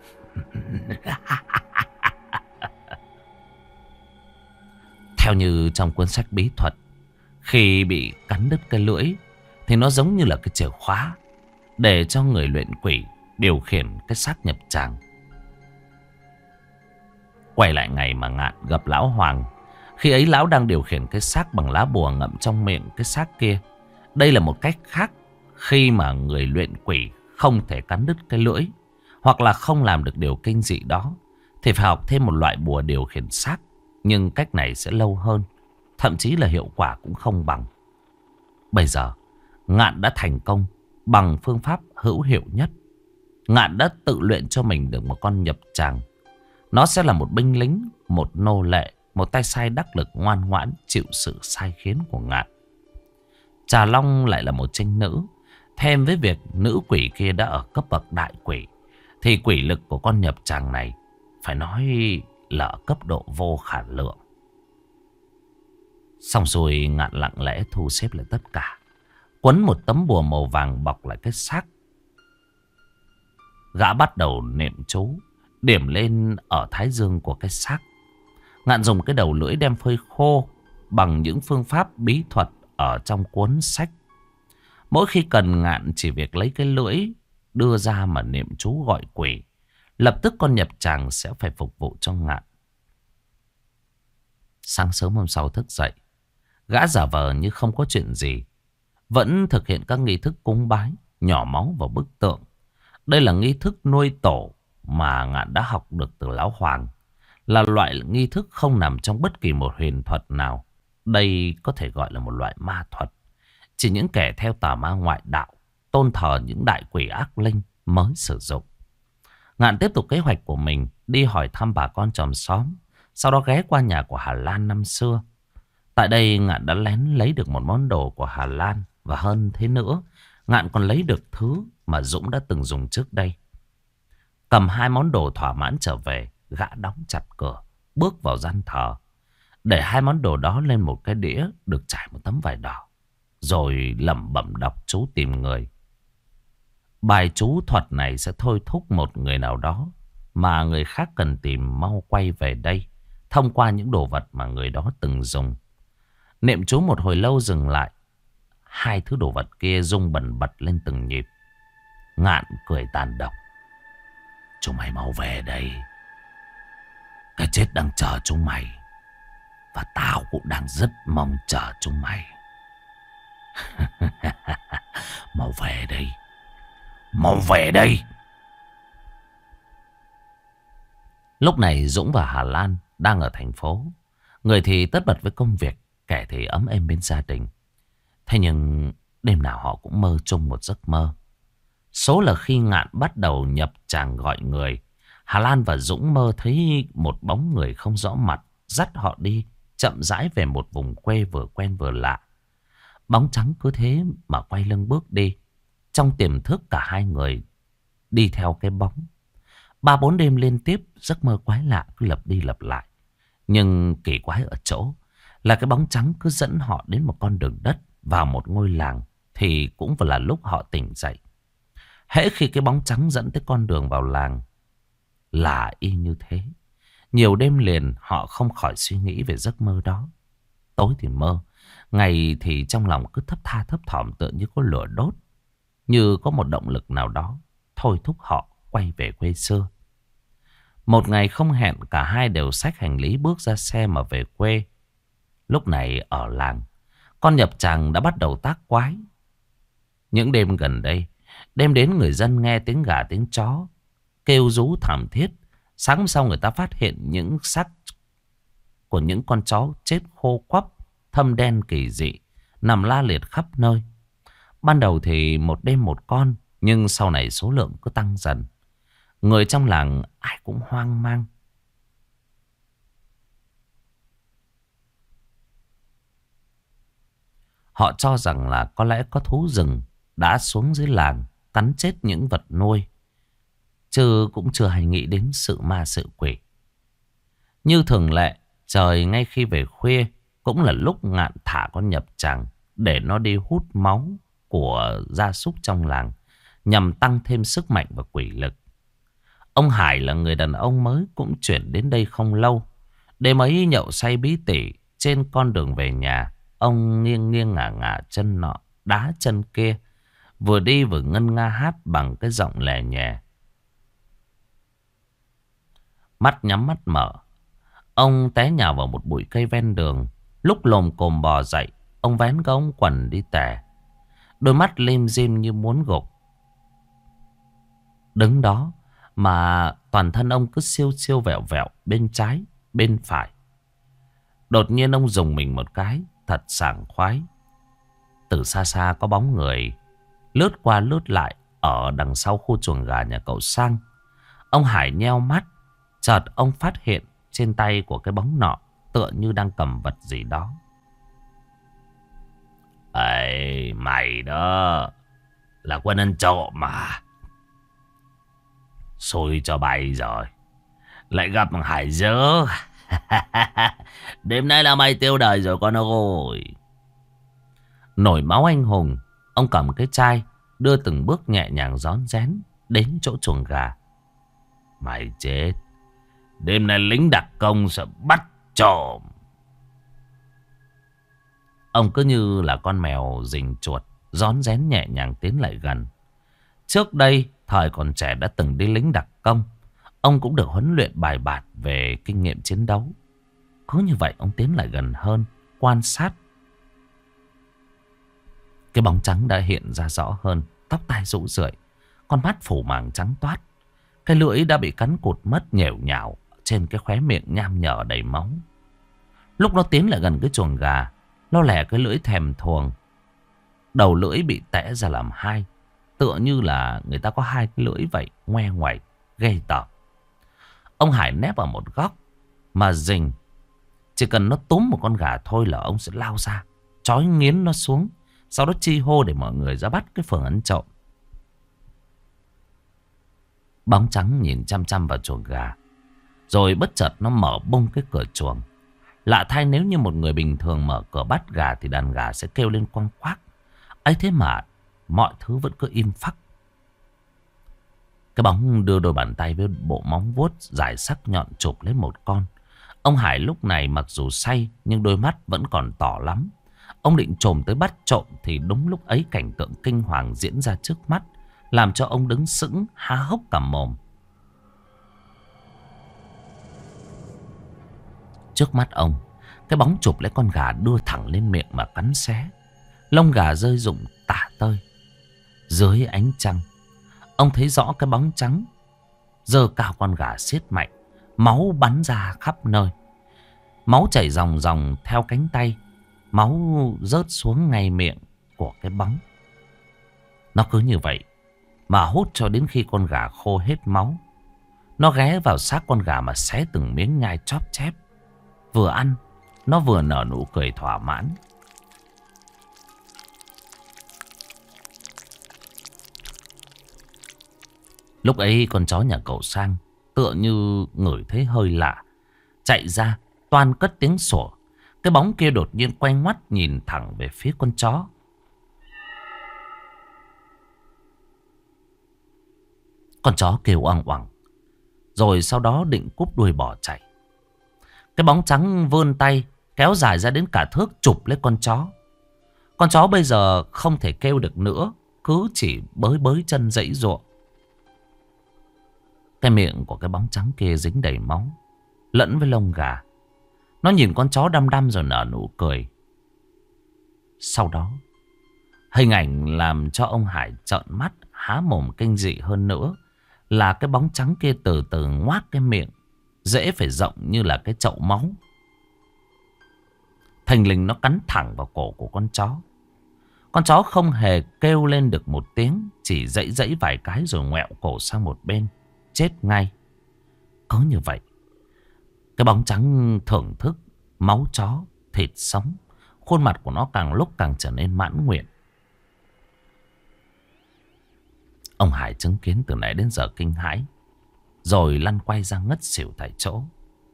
Theo như trong cuốn sách bí thuật, khi bị cắn đứt cái lưỡi thì nó giống như là cái chìa khóa để cho người luyện quỷ điều khiển cái xác nhập tràng. Quay lại ngày mà Ngạn gặp lão Hoàng. Khi ấy lão đang điều khiển cái xác bằng lá bùa ngậm trong miệng cái xác kia. Đây là một cách khác khi mà người luyện quỷ không thể cắn đứt cái lưỡi, hoặc là không làm được điều kinh dị đó, thì phải học thêm một loại bùa điều khiển xác. Nhưng cách này sẽ lâu hơn, thậm chí là hiệu quả cũng không bằng. Bây giờ Ngạn đã thành công bằng phương pháp hữu hiệu nhất. Ngạn đã tự luyện cho mình được một con nhập tràng. Nó sẽ là một binh lính, một nô lệ, một tay sai đắc lực ngoan ngoãn chịu sự sai khiến của Ngạn. Trà Long lại là một trinh nữ. Thêm với việc nữ quỷ kia đã ở cấp bậc đại quỷ, thì quỷ lực của con nhập tràng này phải nói là ở cấp độ vô khả lượng. Xong rồi Ngạn lặng lẽ thu xếp lại tất cả, quấn một tấm bùa màu vàng bọc lại cái xác. Gã bắt đầu niệm chú, điểm lên ở thái dương của cái xác. Ngạn dùng cái đầu lưỡi đem phơi khô bằng những phương pháp bí thuật ở trong cuốn sách. Mỗi khi cần, Ngạn chỉ việc lấy cái lưỡi đưa ra mà niệm chú gọi quỷ. Lập tức con nhập tràng sẽ phải phục vụ cho Ngạn. Sáng sớm hôm sau thức dậy, gã giả vờ như không có chuyện gì, vẫn thực hiện các nghi thức cúng bái, nhỏ máu vào bức tượng. Đây là nghi thức nuôi tổ mà Ngạn đã học được từ Lão Hoàng, là loại nghi thức không nằm trong bất kỳ một huyền thuật nào. Đây có thể gọi là một loại ma thuật. Chỉ những kẻ theo tà ma ngoại đạo, tôn thờ những đại quỷ ác linh mới sử dụng. Ngạn tiếp tục kế hoạch của mình, đi hỏi thăm bà con chòm xóm, sau đó ghé qua nhà của Hà Lan năm xưa. Tại đây Ngạn đã lén lấy được một món đồ của Hà Lan, và hơn thế nữa, Ngạn còn lấy được thứ mà Dũng đã từng dùng trước đây. Cầm hai món đồ thỏa mãn trở về, gã đóng chặt cửa, bước vào gian thờ, để hai món đồ đó lên một cái đĩa được trải một tấm vải đỏ, rồi lẩm bẩm đọc chú tìm người. Bài chú thuật này sẽ thôi thúc một người nào đó mà người khác cần tìm mau quay về đây, thông qua những đồ vật mà người đó từng dùng. Niệm chú một hồi lâu dừng lại, hai thứ đồ vật kia rung bần bật lên từng nhịp. Ngạn cười tàn độc. Chúng mày mau về đây. Cái chết đang chờ chúng mày, và tao cũng đang rất mong chờ chúng mày. Mau về đây. Mau về đây. Lúc này Dũng và Hà Lan đang ở thành phố. Người thì tất bật với công việc, kẻ thì ấm êm bên gia đình. Thế nhưng đêm nào họ cũng mơ chung một giấc mơ. Số là khi Ngạn bắt đầu nhập tràng gọi người, Hà Lan và Dũng mơ thấy một bóng người không rõ mặt dắt họ đi chậm rãi về một vùng quê vừa quen vừa lạ. Bóng trắng cứ thế mà quay lưng bước đi. Trong tiềm thức cả hai người đi theo cái bóng. Ba bốn đêm liên tiếp, giấc mơ quái lạ cứ lặp đi lặp lại. Nhưng kỳ quái ở chỗ là cái bóng trắng cứ dẫn họ đến một con đường đất, vào một ngôi làng, thì cũng vừa là lúc họ tỉnh dậy. Hễ khi cái bóng trắng dẫn tới con đường vào làng là y như thế. Nhiều đêm liền họ không khỏi suy nghĩ về giấc mơ đó. Tối thì mơ, ngày thì trong lòng cứ thấp tha thấp thỏm, tựa như có lửa đốt, như có một động lực nào đó thôi thúc họ quay về quê xưa. Một ngày không hẹn, cả hai đều xách hành lý bước ra xe mà về quê. Lúc này ở làng, con nhập tràng đã bắt đầu tác quái. Những đêm gần đây, đêm đến người dân nghe tiếng gà tiếng chó kêu rú thảm thiết. Sáng sau người ta phát hiện những xác của những con chó chết khô quắp, thâm đen kỳ dị, nằm la liệt khắp nơi. Ban đầu thì một đêm một con, nhưng sau này số lượng cứ tăng dần. Người trong làng ai cũng hoang mang. Họ cho rằng là có lẽ có thú rừng đã xuống dưới làng cắn chết những vật nuôi, chứ cũng chưa hay nghĩ đến sự ma sự quỷ. Như thường lệ, trời ngay khi về khuya cũng là lúc Ngạn thả con nhập tràng để nó đi hút máu của gia súc trong làng, nhằm tăng thêm sức mạnh và quỷ lực. Ông Hải là người đàn ông mới cũng chuyển đến đây không lâu. Đêm ấy nhậu say bí tỉ, trên con đường về nhà, ông nghiêng nghiêng ngả ngả chân nọ đá chân kia, vừa đi vừa ngân nga hát bằng cái giọng lè nhè. Mắt nhắm mắt mở, ông té nhào vào một bụi cây ven đường. Lúc lồm cồm bò dậy, ông vén cái ống quần đi tè, đôi mắt lim dim như muốn gục. Đứng đó mà toàn thân ông cứ siêu siêu vẹo vẹo, bên trái bên phải. Đột nhiên ông dùng mình một cái thật sảng khoái. Từ xa xa có bóng người lướt qua lướt lại ở đằng sau khu chuồng gà nhà cậu Sang. Ông Hải nheo mắt, chợt ông phát hiện trên tay của cái bóng nọ tựa như đang cầm vật gì đó. Ê, mày đó là quân ăn trộm mà. Xui cho bay rồi, lại gặp thằng Hải dơ. Đêm nay là mày tiêu đời rồi con ơi. Nổi máu anh hùng, ông cầm cái chai, đưa từng bước nhẹ nhàng rón rén đến chỗ chuồng gà. Mày chết, đêm nay lính đặc công sẽ bắt trộm. Ông cứ như là con mèo rình chuột, rón rén nhẹ nhàng tiến lại gần. Trước đây, thời còn trẻ đã từng đi lính đặc công, ông cũng được huấn luyện bài bản về kinh nghiệm chiến đấu. Cứ như vậy ông tiến lại gần hơn, quan sát. Cái bóng trắng đã hiện ra rõ hơn, tóc tai rũ rượi, con mắt phủ màng trắng toát. Cái lưỡi đã bị cắn cụt mất nhểu nhào, trên cái khóe miệng nham nhở đầy máu. Lúc nó tiến lại gần cái chuồng gà, nó lẻ cái lưỡi thèm thuồng. Đầu lưỡi bị tẽ ra làm hai, tựa như là người ta có hai cái lưỡi vậy, ngoe ngoẩy, ghê tởm. Ông Hải nép ở một góc mà rình. Chỉ cần nó túm một con gà thôi là ông sẽ lao ra, trói nghiến nó xuống, sau đó chi hô để mọi người ra bắt cái phường ăn trộm. Bóng trắng nhìn chăm chăm vào chuồng gà, rồi bất chợt nó mở bung cái cửa chuồng. Lạ thay, nếu như một người bình thường mở cửa bắt gà thì đàn gà sẽ kêu lên quăng quác. Ấy thế mà mọi thứ vẫn cứ im phắc. Cái bóng đưa đôi bàn tay với bộ móng vuốt dài sắc nhọn chụp lấy một con. Ông Hải lúc này mặc dù say nhưng đôi mắt vẫn còn tỏ lắm. Ông định chồm tới bắt trộm thì đúng lúc ấy cảnh tượng kinh hoàng diễn ra trước mắt, làm cho ông đứng sững há hốc cả mồm. Trước mắt ông, cái bóng chụp lấy con gà đưa thẳng lên miệng mà cắn xé. Lông gà rơi rụng tả tơi. Dưới ánh trăng, ông thấy rõ cái bóng trắng giơ cao con gà siết mạnh, máu bắn ra khắp nơi. Máu chảy ròng ròng theo cánh tay, máu rớt xuống ngay miệng của cái bóng. Nó cứ như vậy mà hút cho đến khi con gà khô hết máu. Nó ghé vào xác con gà mà xé từng miếng nhai chóp chép. Vừa ăn, nó vừa nở nụ cười thỏa mãn. Lúc ấy con chó nhà cậu Sang tựa như ngửi thấy hơi lạ, chạy ra toan cất tiếng sủa. Cái bóng kia đột nhiên quay ngoắt nhìn thẳng về phía con chó. Con chó kêu oang oang, rồi sau đó định cúp đuôi bỏ chạy. Cái bóng trắng vươn tay kéo dài ra đến cả thước chụp lấy con chó. Con chó bây giờ không thể kêu được nữa, cứ chỉ bới bới chân giãy giụa. Cái miệng của cái bóng trắng kia dính đầy máu lẫn với lông gà. Nó nhìn con chó đăm đăm rồi nở nụ cười. Sau đó, hình ảnh làm cho ông Hải trợn mắt há mồm kinh dị hơn nữa là cái bóng trắng kia từ từ ngoác cái miệng, dễ phải rộng như là cái chậu máu. Thình lình nó cắn thẳng vào cổ của con chó. Con chó không hề kêu lên được một tiếng, chỉ dãy dãy vài cái rồi ngoẹo cổ sang một bên, chết ngay. Cứ như vậy, cái bóng trắng thưởng thức máu chó, thịt sống. Khuôn mặt của nó càng lúc càng trở nên mãn nguyện. Ông Hải chứng kiến từ nãy đến giờ kinh hãi, rồi lăn quay ra ngất xỉu tại chỗ.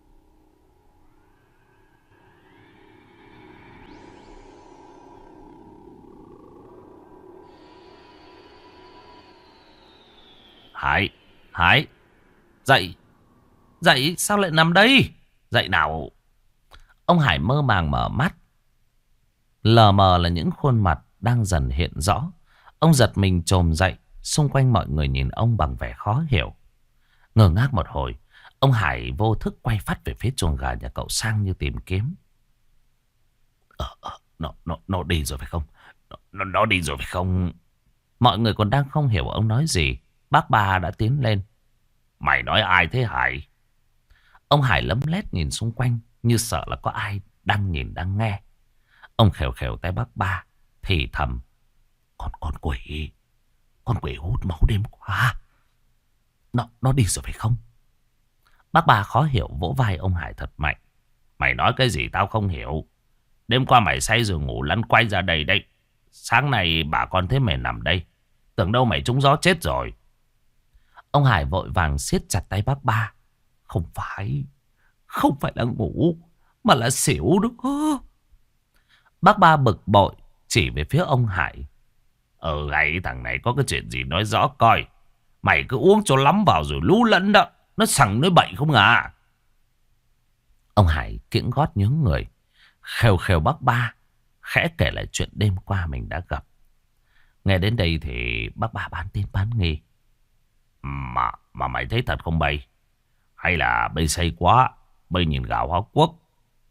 Hải, Hải, dậy, dậy, sao lại nằm đây? Dậy nào. Ông Hải mơ màng mở mắt. Lờ mờ là những khuôn mặt đang dần hiện rõ. Ông giật mình chồm dậy. Xung quanh mọi người nhìn ông bằng vẻ khó hiểu. Ngơ ngác một hồi, ông Hải vô thức quay phát về phía chuồng gà nhà cậu Sang như tìm kiếm. Ờ, ờ, nó, nó, nó đi rồi phải không? Nó, nó, nó đi rồi phải không? Mọi người còn đang không hiểu ông nói gì. Bác Ba đã tiến lên. Mày nói ai thế Hải? Ông Hải lấm lét nhìn xung quanh như sợ là có ai đang nhìn đang nghe. Ông khều khều tay bác Ba thì thầm. Con con quỷ, con quỷ hút máu đêm qua. Nó, nó đi rồi phải không? Bác Ba khó hiểu vỗ vai ông Hải thật mạnh. Mày nói cái gì tao không hiểu. Đêm qua mày say rồi ngủ lăn quay ra đây đây. Sáng nay bà con thấy mày nằm đây, tưởng đâu mày trúng gió chết rồi. Ông Hải vội vàng siết chặt tay bác Ba. Không phải, không phải là ngủ, mà là xỉu đó. Bác Ba bực bội chỉ về phía ông Hải. Ờ hay thằng này có cái chuyện gì nói rõ coi. Mày cứ uống cho lắm vào rồi lú lẫn đó. Nó sằng nói bậy không à. Ông Hải kiễng gót nhướng người, khều khều bác Ba khẽ kể lại chuyện đêm qua mình đã gặp. Nghe đến đây thì bác Ba bán tin bán nghi. Mà, mà mày thấy thật không bay? Hay là bay say quá, bay nhìn gạo hóa quốc?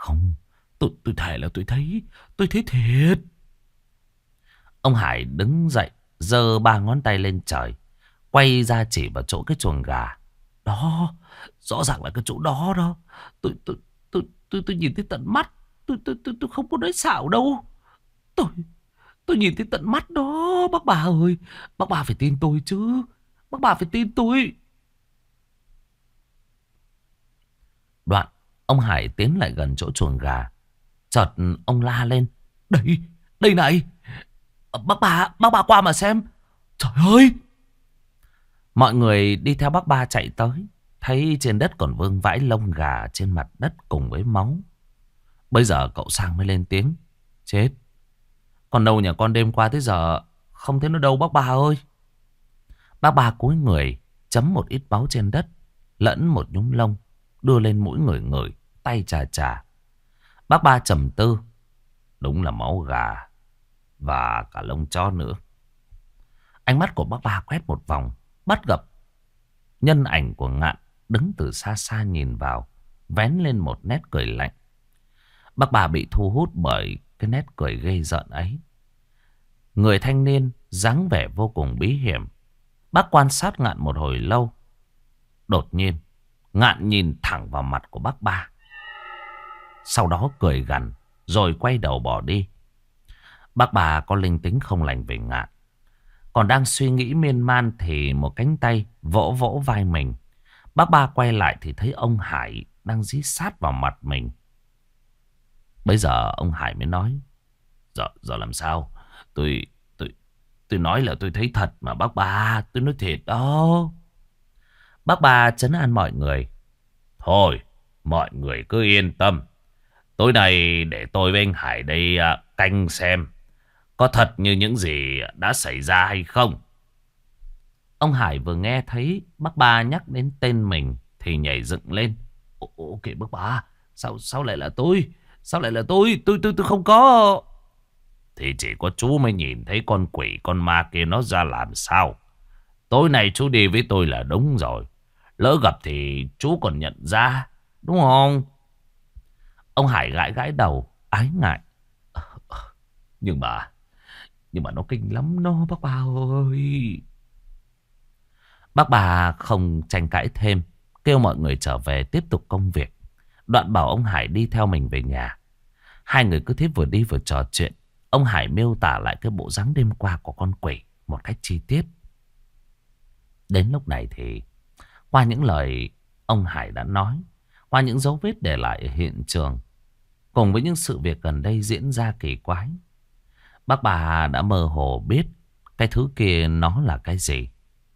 Không, tôi, tôi thề là tôi thấy, tôi thấy thiệt. Ông Hải đứng dậy, giơ ba ngón tay lên trời, quay ra chỉ vào chỗ cái chuồng gà. Đó, rõ ràng là cái chỗ đó đó. Tôi, tôi, tôi, tôi, tôi nhìn thấy tận mắt. Tôi, tôi, tôi, tôi không có nói xạo đâu. Tôi, tôi nhìn thấy tận mắt đó, bác bà ơi. Bác bà phải tin tôi chứ. Bác bà phải tin tôi. Đoạn, ông Hải tiến lại gần chỗ chuồng gà. Chợt ông la lên. Đây, đây này. Bác bà, bác bà qua mà xem. Trời ơi. Mọi người đi theo bác ba chạy tới. Thấy trên đất còn vương vãi lông gà trên mặt đất cùng với máu. Bây giờ cậu Sang mới lên tiếng. Chết. Còn đâu nhà con đêm qua tới giờ không thấy nó đâu bác ba ơi. Bác ba cúi người chấm một ít máu trên đất, lẫn một nhúm lông, đưa lên mũi người người, tay chà chà. Bác ba trầm tư. Đúng là máu gà và cả lông chó nữa. Ánh mắt của bác ba quét một vòng, bắt gặp nhân ảnh của Ngạn đứng từ xa xa nhìn vào, vén lên một nét cười lạnh. Bác bà bị thu hút bởi cái nét cười gây rợn ấy. Người thanh niên dáng vẻ vô cùng bí hiểm. Bác quan sát Ngạn một hồi lâu. Đột nhiên Ngạn nhìn thẳng vào mặt của bác ba, sau đó cười gằn rồi quay đầu bỏ đi. Bác bà có linh tính không lành về Ngạn. Còn đang suy nghĩ miên man thì một cánh tay vỗ vỗ vai mình. Bác ba quay lại thì thấy ông Hải đang dí sát vào mặt mình. Bây giờ ông Hải mới nói. Giờ, giờ làm sao? Tôi, tôi, tôi nói là tôi thấy thật mà bác ba. Tôi nói thiệt đó. Bác ba trấn an mọi người. Thôi, mọi người cứ yên tâm. Tối nay để tôi với anh Hải đây canh xem có thật như những gì đã xảy ra hay không. Ông Hải vừa nghe thấy bác ba nhắc đến tên mình thì nhảy dựng lên. Ok bác ba, sao sao lại là tôi? Sao lại là tôi? Tôi tôi tôi không có. Thì chỉ có chú mới nhìn thấy con quỷ con ma kia nó ra làm sao. Tối nay chú đi với tôi là đúng rồi. Lỡ gặp thì chú còn nhận ra, đúng không? Ông Hải gãi gãi đầu, ái ngại. Nhưng mà, nhưng mà nó kinh lắm đó bác ba ơi. Bác bà không tranh cãi thêm, kêu mọi người trở về tiếp tục công việc. Đoạn bảo ông Hải đi theo mình về nhà. Hai người cứ thế vừa đi vừa trò chuyện. Ông Hải miêu tả lại cái bộ dáng đêm qua của con quỷ một cách chi tiết. Đến lúc này thì qua những lời ông Hải đã nói, qua những dấu vết để lại ở hiện trường, cùng với những sự việc gần đây diễn ra kỳ quái, bác bà đã mơ hồ biết cái thứ kia nó là cái gì.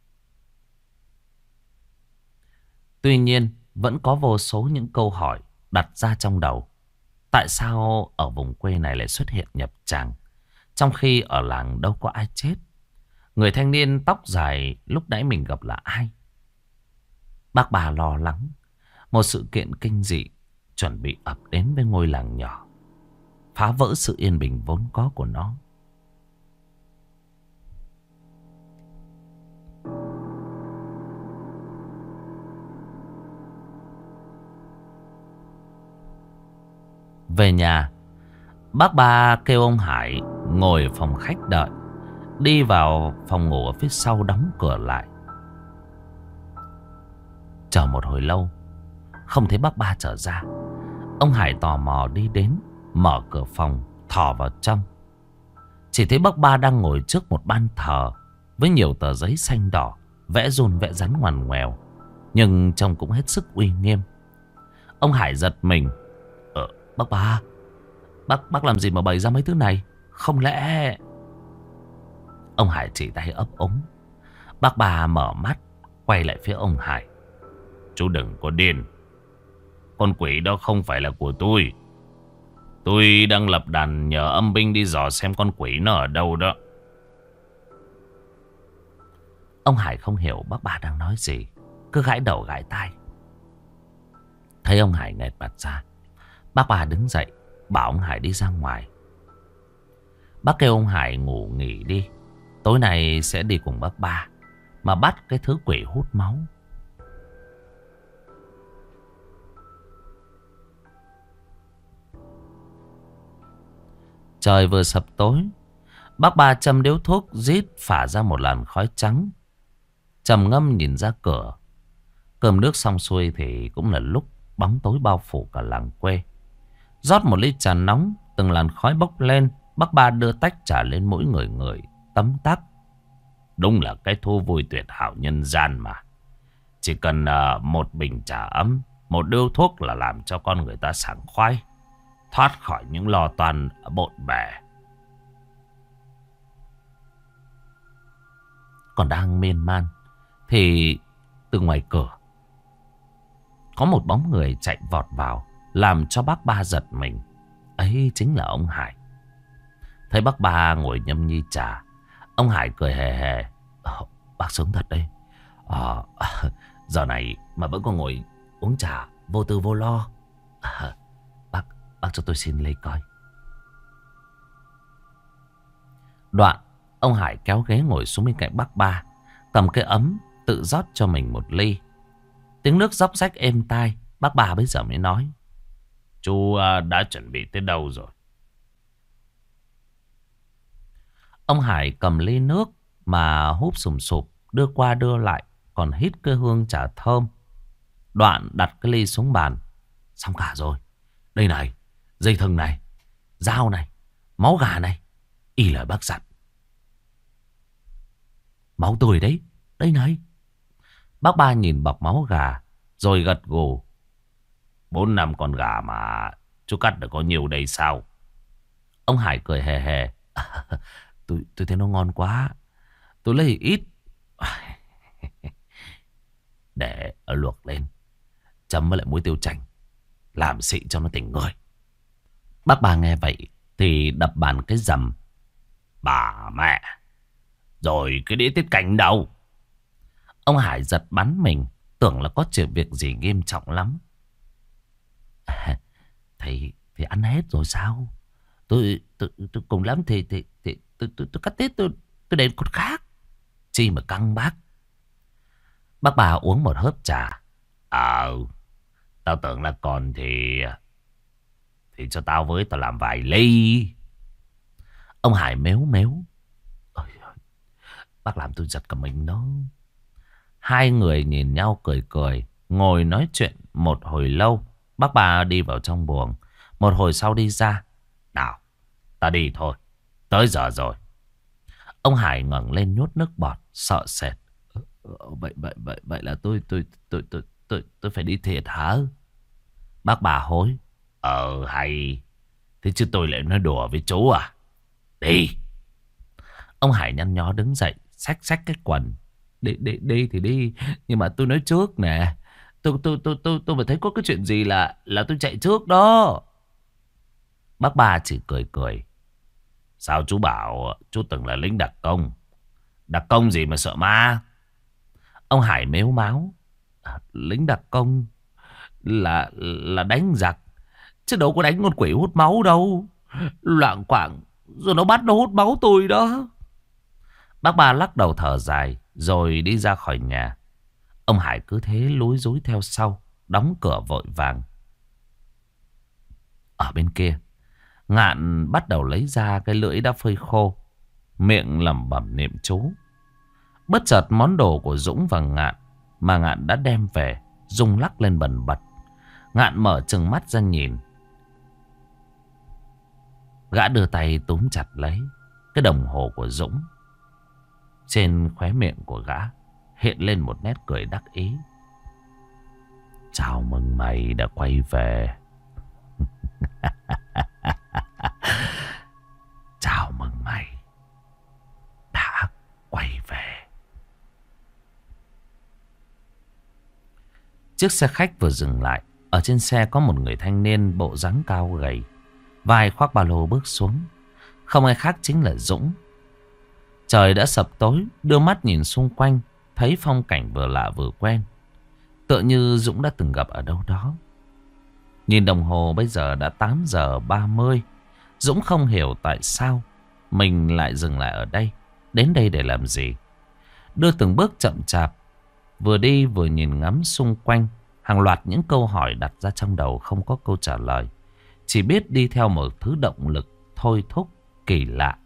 Tuy nhiên vẫn có vô số những câu hỏi đặt ra trong đầu. Tại sao ở vùng quê này lại xuất hiện nhập tràng, trong khi ở làng đâu có ai chết? Người thanh niên tóc dài lúc nãy mình gặp là ai? Bác bà lo lắng một sự kiện kinh dị chuẩn bị ập đến với ngôi làng nhỏ, phá vỡ sự yên bình vốn có của nó. Về nhà, bác ba kêu ông Hải ngồi ở phòng khách đợi. Đi vào phòng ngủ ở phía sau đóng cửa lại. Chờ một hồi lâu không thấy bác ba trở ra. Ông Hải tò mò đi đến, mở cửa phòng thò vào trong. Chỉ thấy bác ba đang ngồi trước một ban thờ với nhiều tờ giấy xanh đỏ, vẽ run vẽ rắn ngoằn ngoèo, nhưng trông cũng hết sức uy nghiêm. Ông Hải giật mình. Ờ, bác ba, Bác, bác làm gì mà bày ra mấy thứ này? Không lẽ... Ông Hải chỉ tay ấp úng. Bác ba mở mắt, quay lại phía ông Hải. Chú đừng có điên. Con quỷ đó không phải là của tôi. Tôi đang lập đàn nhờ âm binh đi dò xem con quỷ nó ở đâu đó. Ông Hải không hiểu bác ba đang nói gì, cứ gãi đầu gãi tai. Thấy ông Hải nghẹt mặt ra, bác ba đứng dậy bảo ông Hải đi ra ngoài. Bác kêu ông Hải ngủ nghỉ đi, tối nay sẽ đi cùng bác ba mà bắt cái thứ quỷ hút máu. Trời vừa sập tối. Bác Ba châm điếu thuốc rít phả ra một làn khói trắng. Trầm ngâm nhìn ra cửa. Cơm nước xong xuôi thì cũng là lúc bóng tối bao phủ cả làng quê. Rót một ly trà nóng, từng làn khói bốc lên. Bác Ba đưa tách trà lên mỗi người người tấm tắc. Đúng là cái thú vui tuyệt hảo nhân gian mà. Chỉ cần uh, một bình trà ấm, một điếu thuốc là làm cho con người ta sảng khoái, thoát khỏi những lo toan bộn bề. Còn đang miên man thì từ ngoài cửa có một bóng người chạy vọt vào, làm cho bác Ba giật mình. Ấy chính là ông Hải. Thấy bác Ba ngồi nhâm nhi trà, ông Hải cười hề hề. Ờ, bác sướng thật đấy. Ờ, giờ này mà vẫn còn ngồi uống trà vô tư vô lo. À, bác, bác cho tôi xin lấy coi. Đoạn ông Hải kéo ghế ngồi xuống bên cạnh bác Ba, cầm cái ấm tự rót cho mình một ly. Tiếng nước róc rách êm tai. Bác Ba bây giờ mới nói: Chú đã chuẩn bị tới đâu rồi? Ông Hải cầm ly nước mà húp sùm sụp, đưa qua đưa lại, còn hít cái hương trà thơm. Đoạn đặt cái ly xuống bàn. Xong cả rồi. Đây này, dây thừng này, dao này, máu gà này, y lời bác dặn. Máu tươi đấy, đây này. Bác Ba nhìn bọc máu gà rồi gật gù. Bốn năm con gà mà chú cắt được có nhiều đây sao? Ông Hải cười hề hề. À, tôi, tôi thấy nó ngon quá, tôi lấy ít để luộc lên, chấm với lại muối tiêu chanh, làm xị cho nó tỉnh người. Bác Ba nghe vậy thì đập bàn cái rầm. Bà mẹ, rồi cái đĩa tiết canh đâu? Ông Hải giật bắn mình, tưởng là có chuyện việc gì nghiêm trọng lắm. À, thì, thì ăn hết rồi sao? Tôi, tôi, tôi cùng lắm thì, thì, thì tôi, tôi, tôi cắt tiết, tôi, tôi đến cột khác. Chi mà căng bác. Bác Ba uống một hớp trà. Ờ, tao tưởng là còn thì Thì cho tao với, tao làm vài ly. Ông Hải mếu mếu. Ôi, bác làm tôi giật cả mình đó. Hai người nhìn nhau cười cười, ngồi nói chuyện một hồi lâu. Bác Ba đi vào trong buồng. Một hồi sau đi ra. Nào, ta đi thôi, tới giờ rồi. Ông Hải ngẩng lên nhốt nước bọt, sợ sệt. Vậy vậy vậy vậy là tôi tôi tôi tôi tôi tôi phải đi thiệt hả? Bác Ba hối. Ờ hay. Thế chứ tôi lại nói đùa với chú à? Đi. Ông Hải nhăn nhó đứng dậy, xách xách cái quần. Đi đi đi thì đi, nhưng mà tôi nói trước nè. Tôi tôi tôi tôi tôi mà thấy có cái chuyện gì là là tôi chạy trước đó. Bác Ba chỉ cười cười. Sao chú bảo chú từng là lính đặc công? Đặc công gì mà sợ ma? Ông Hải mếu máo. À, lính đặc công là là đánh giặc, chứ đâu có đánh con quỷ hút máu đâu. Loạng quạng rồi nó bắt nó hút máu tôi đó. Bác Ba lắc đầu thở dài rồi đi ra khỏi nhà. Ông Hải cứ thế lúi rúi theo sau, đóng cửa vội vàng. Ở bên kia, Ngạn bắt đầu lấy ra cái lưỡi đã phơi khô, miệng lẩm bẩm niệm chú. Bất chợt món đồ của Dũng và Ngạn mà Ngạn đã đem về rung lắc lên bần bật. Ngạn mở trừng mắt ra nhìn. Gã đưa tay túm chặt lấy cái đồng hồ của Dũng. Trên khóe miệng của gã hiện lên một nét cười đắc ý. Chào mừng mày đã quay về. Chào mừng mày đã quay về. Chiếc xe khách vừa dừng lại. Ở trên xe có một người thanh niên bộ dáng cao gầy, vai khoác ba lô bước xuống. Không ai khác chính là Dũng. Trời đã sập tối, đưa mắt nhìn xung quanh, thấy phong cảnh vừa lạ vừa quen, tựa như Dũng đã từng gặp ở đâu đó. Nhìn đồng hồ bây giờ đã tám giờ ba mươi. Dũng không hiểu tại sao mình lại dừng lại ở đây, đến đây để làm gì. Đưa từng bước chậm chạp, vừa đi vừa nhìn ngắm xung quanh. Hàng loạt những câu hỏi đặt ra trong đầu không có câu trả lời, chỉ biết đi theo một thứ động lực thôi thúc kỳ lạ.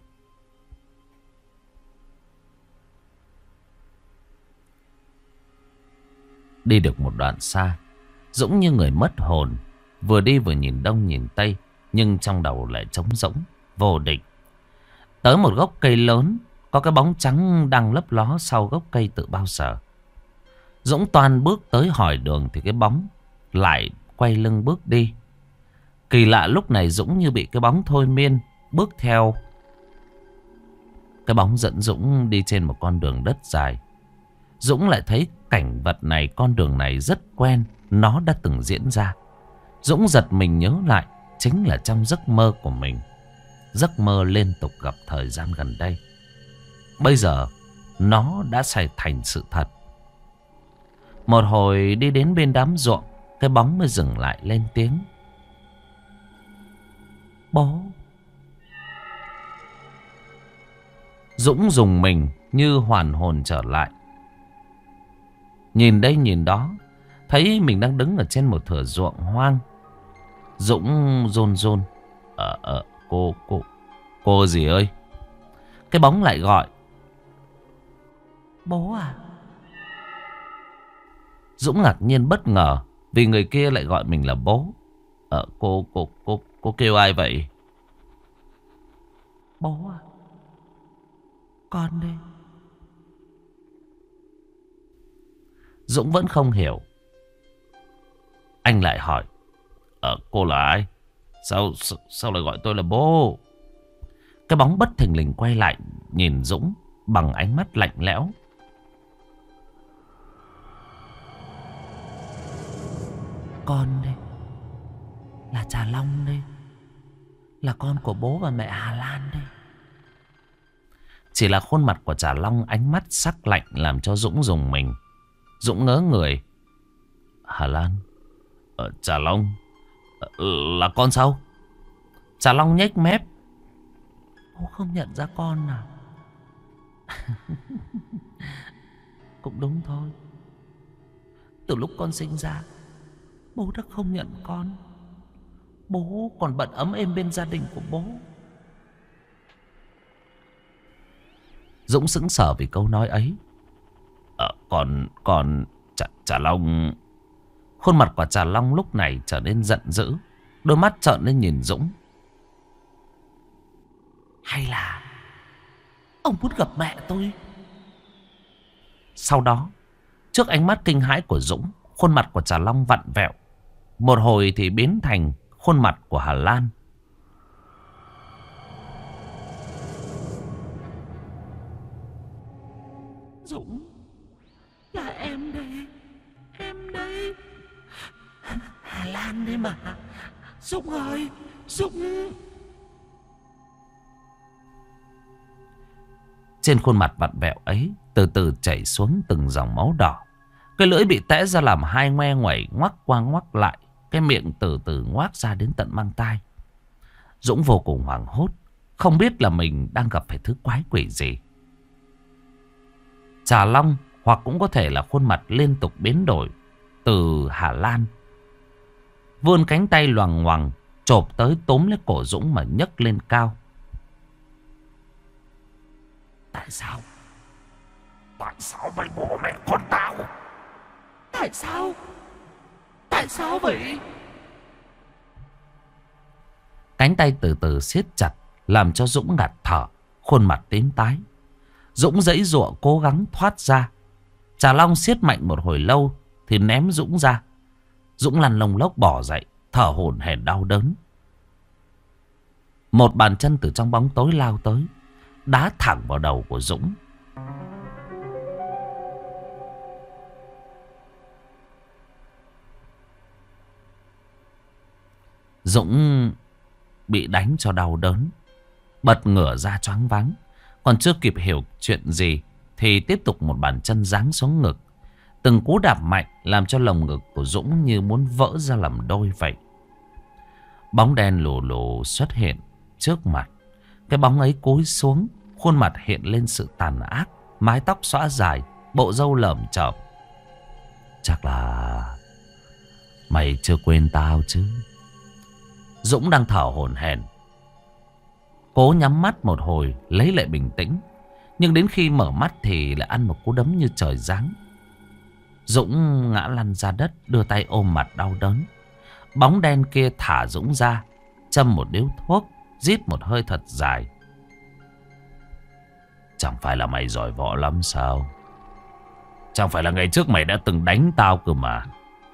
Đi được một đoạn xa, Dũng như người mất hồn, vừa đi vừa nhìn đông nhìn tây, nhưng trong đầu lại trống rỗng, vô định. Tới một gốc cây lớn, có cái bóng trắng đang lấp ló sau gốc cây từ bao giờ. Dũng toan bước tới hỏi đường thì cái bóng lại quay lưng bước đi. Kỳ lạ lúc này Dũng như bị cái bóng thôi miên, bước theo. Cái bóng dẫn Dũng đi trên một con đường đất dài. Dũng lại thấy cảnh vật này, con đường này rất quen, nó đã từng diễn ra. Dũng giật mình nhớ lại, chính là trong giấc mơ của mình. Giấc mơ liên tục gặp thời gian gần đây. Bây giờ nó đã xảy thành sự thật. Một hồi đi đến bên đám ruộng, cái bóng mới dừng lại lên tiếng. Bố. Dũng dùng mình như hoàn hồn trở lại. Nhìn đây nhìn đó, thấy mình đang đứng ở trên một thửa ruộng hoang. Dũng run run. Ờ, ờ, cô, cô, cô gì ơi? Cái bóng lại gọi. Bố à? Dũng ngạc nhiên bất ngờ vì người kia lại gọi mình là bố. Ờ, cô, cô, cô, cô kêu ai vậy? Bố à? Con đây. Dũng vẫn không hiểu. Anh lại hỏi. Ờ, cô là ai? Sao, sao, sao lại gọi tôi là bố? Cái bóng bất thình lình quay lại nhìn Dũng bằng ánh mắt lạnh lẽo. Con đây. Là Trà Long đây. Là con của bố và mẹ Hà Lan đây. Chỉ là khuôn mặt của Trà Long, ánh mắt sắc lạnh làm cho Dũng rùng mình. Dũng ngớ người. Hà Lan? Ờ, Trà Long? Ờ, là con sao? Trà Long nhếch mép. Bố không nhận ra con nào. Cũng đúng thôi. Từ lúc con sinh ra, bố đã không nhận con. Bố còn bận ấm êm bên gia đình của bố. Dũng sững sờ vì câu nói ấy. Ờ, còn, còn, Trà, Trà Long... Khuôn mặt của Trà Long lúc này trở nên giận dữ. Đôi mắt trợn lên nhìn Dũng. Hay là ông muốn gặp mẹ tôi? Sau đó, trước ánh mắt kinh hãi của Dũng, khuôn mặt của Trà Long vặn vẹo. Một hồi thì biến thành khuôn mặt của Hà Lan. Dũng, là em đây. Em đây. Hà Lan đấy mà. Dũng ơi, Dũng. Trên khuôn mặt vặn vẹo ấy từ từ chảy xuống từng dòng máu đỏ. Cái lưỡi bị tẽ ra làm hai ngoe ngoẩy, ngoắc qua ngoắc lại. Cái miệng từ từ ngoác ra đến tận mang tai. Dũng vô cùng hoảng hốt, không biết là mình đang gặp phải thứ quái quỷ gì. Trà Long, hoặc cũng có thể là khuôn mặt liên tục biến đổi từ Hà Lan, vươn cánh tay loằng ngoằng chộp tới túm lấy cổ Dũng mà nhấc lên cao. Tại sao? Tại sao mày bỏ mẹ con tao? Tại sao? Tại sao vậy? Cánh tay từ từ siết chặt làm cho Dũng ngạt thở, khuôn mặt tím tái. Dũng giãy giụa cố gắng thoát ra. Trà Long siết mạnh một hồi lâu thì ném Dũng ra. Dũng lăn lông lốc bỏ dậy, thở hổn hển đau đớn. Một bàn chân từ trong bóng tối lao tới, đá thẳng vào đầu của Dũng. Dũng bị đánh cho đau đớn, bật ngửa ra choáng váng. Còn chưa kịp hiểu chuyện gì thì tiếp tục một bàn chân giáng xuống ngực. Từng cú đạp mạnh làm cho lồng ngực của Dũng như muốn vỡ ra làm đôi vậy. Bóng đen lù lù xuất hiện trước mặt. Cái bóng ấy cúi xuống, khuôn mặt hiện lên sự tàn ác, mái tóc xõa dài, bộ râu lởm chởm. Chắc là mày chưa quên tao chứ? Dũng đang thở hổn hển. Cố nhắm mắt một hồi lấy lại bình tĩnh. Nhưng đến khi mở mắt thì lại ăn một cú đấm như trời giáng. Dũng ngã lăn ra đất, đưa tay ôm mặt đau đớn. Bóng đen kia thả Dũng ra, châm một điếu thuốc, rít một hơi thật dài. Chẳng phải là mày giỏi võ lắm sao? Chẳng phải là ngày trước mày đã từng đánh tao cơ mà.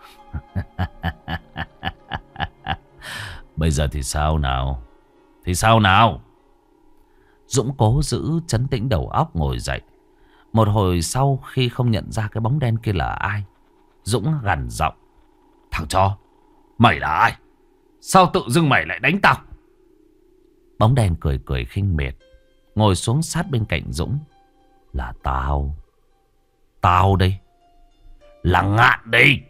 Bây giờ thì sao nào? Thì sao nào? Dũng cố giữ trấn tĩnh đầu óc ngồi dậy. Một hồi sau khi không nhận ra cái bóng đen kia là ai, Dũng gằn giọng: Thằng chó, mày là ai? Sao tự dưng mày lại đánh tao? Bóng đen cười cười khinh miệt, ngồi xuống sát bên cạnh Dũng. Là tao. Tao đây. Là Ngạn đây.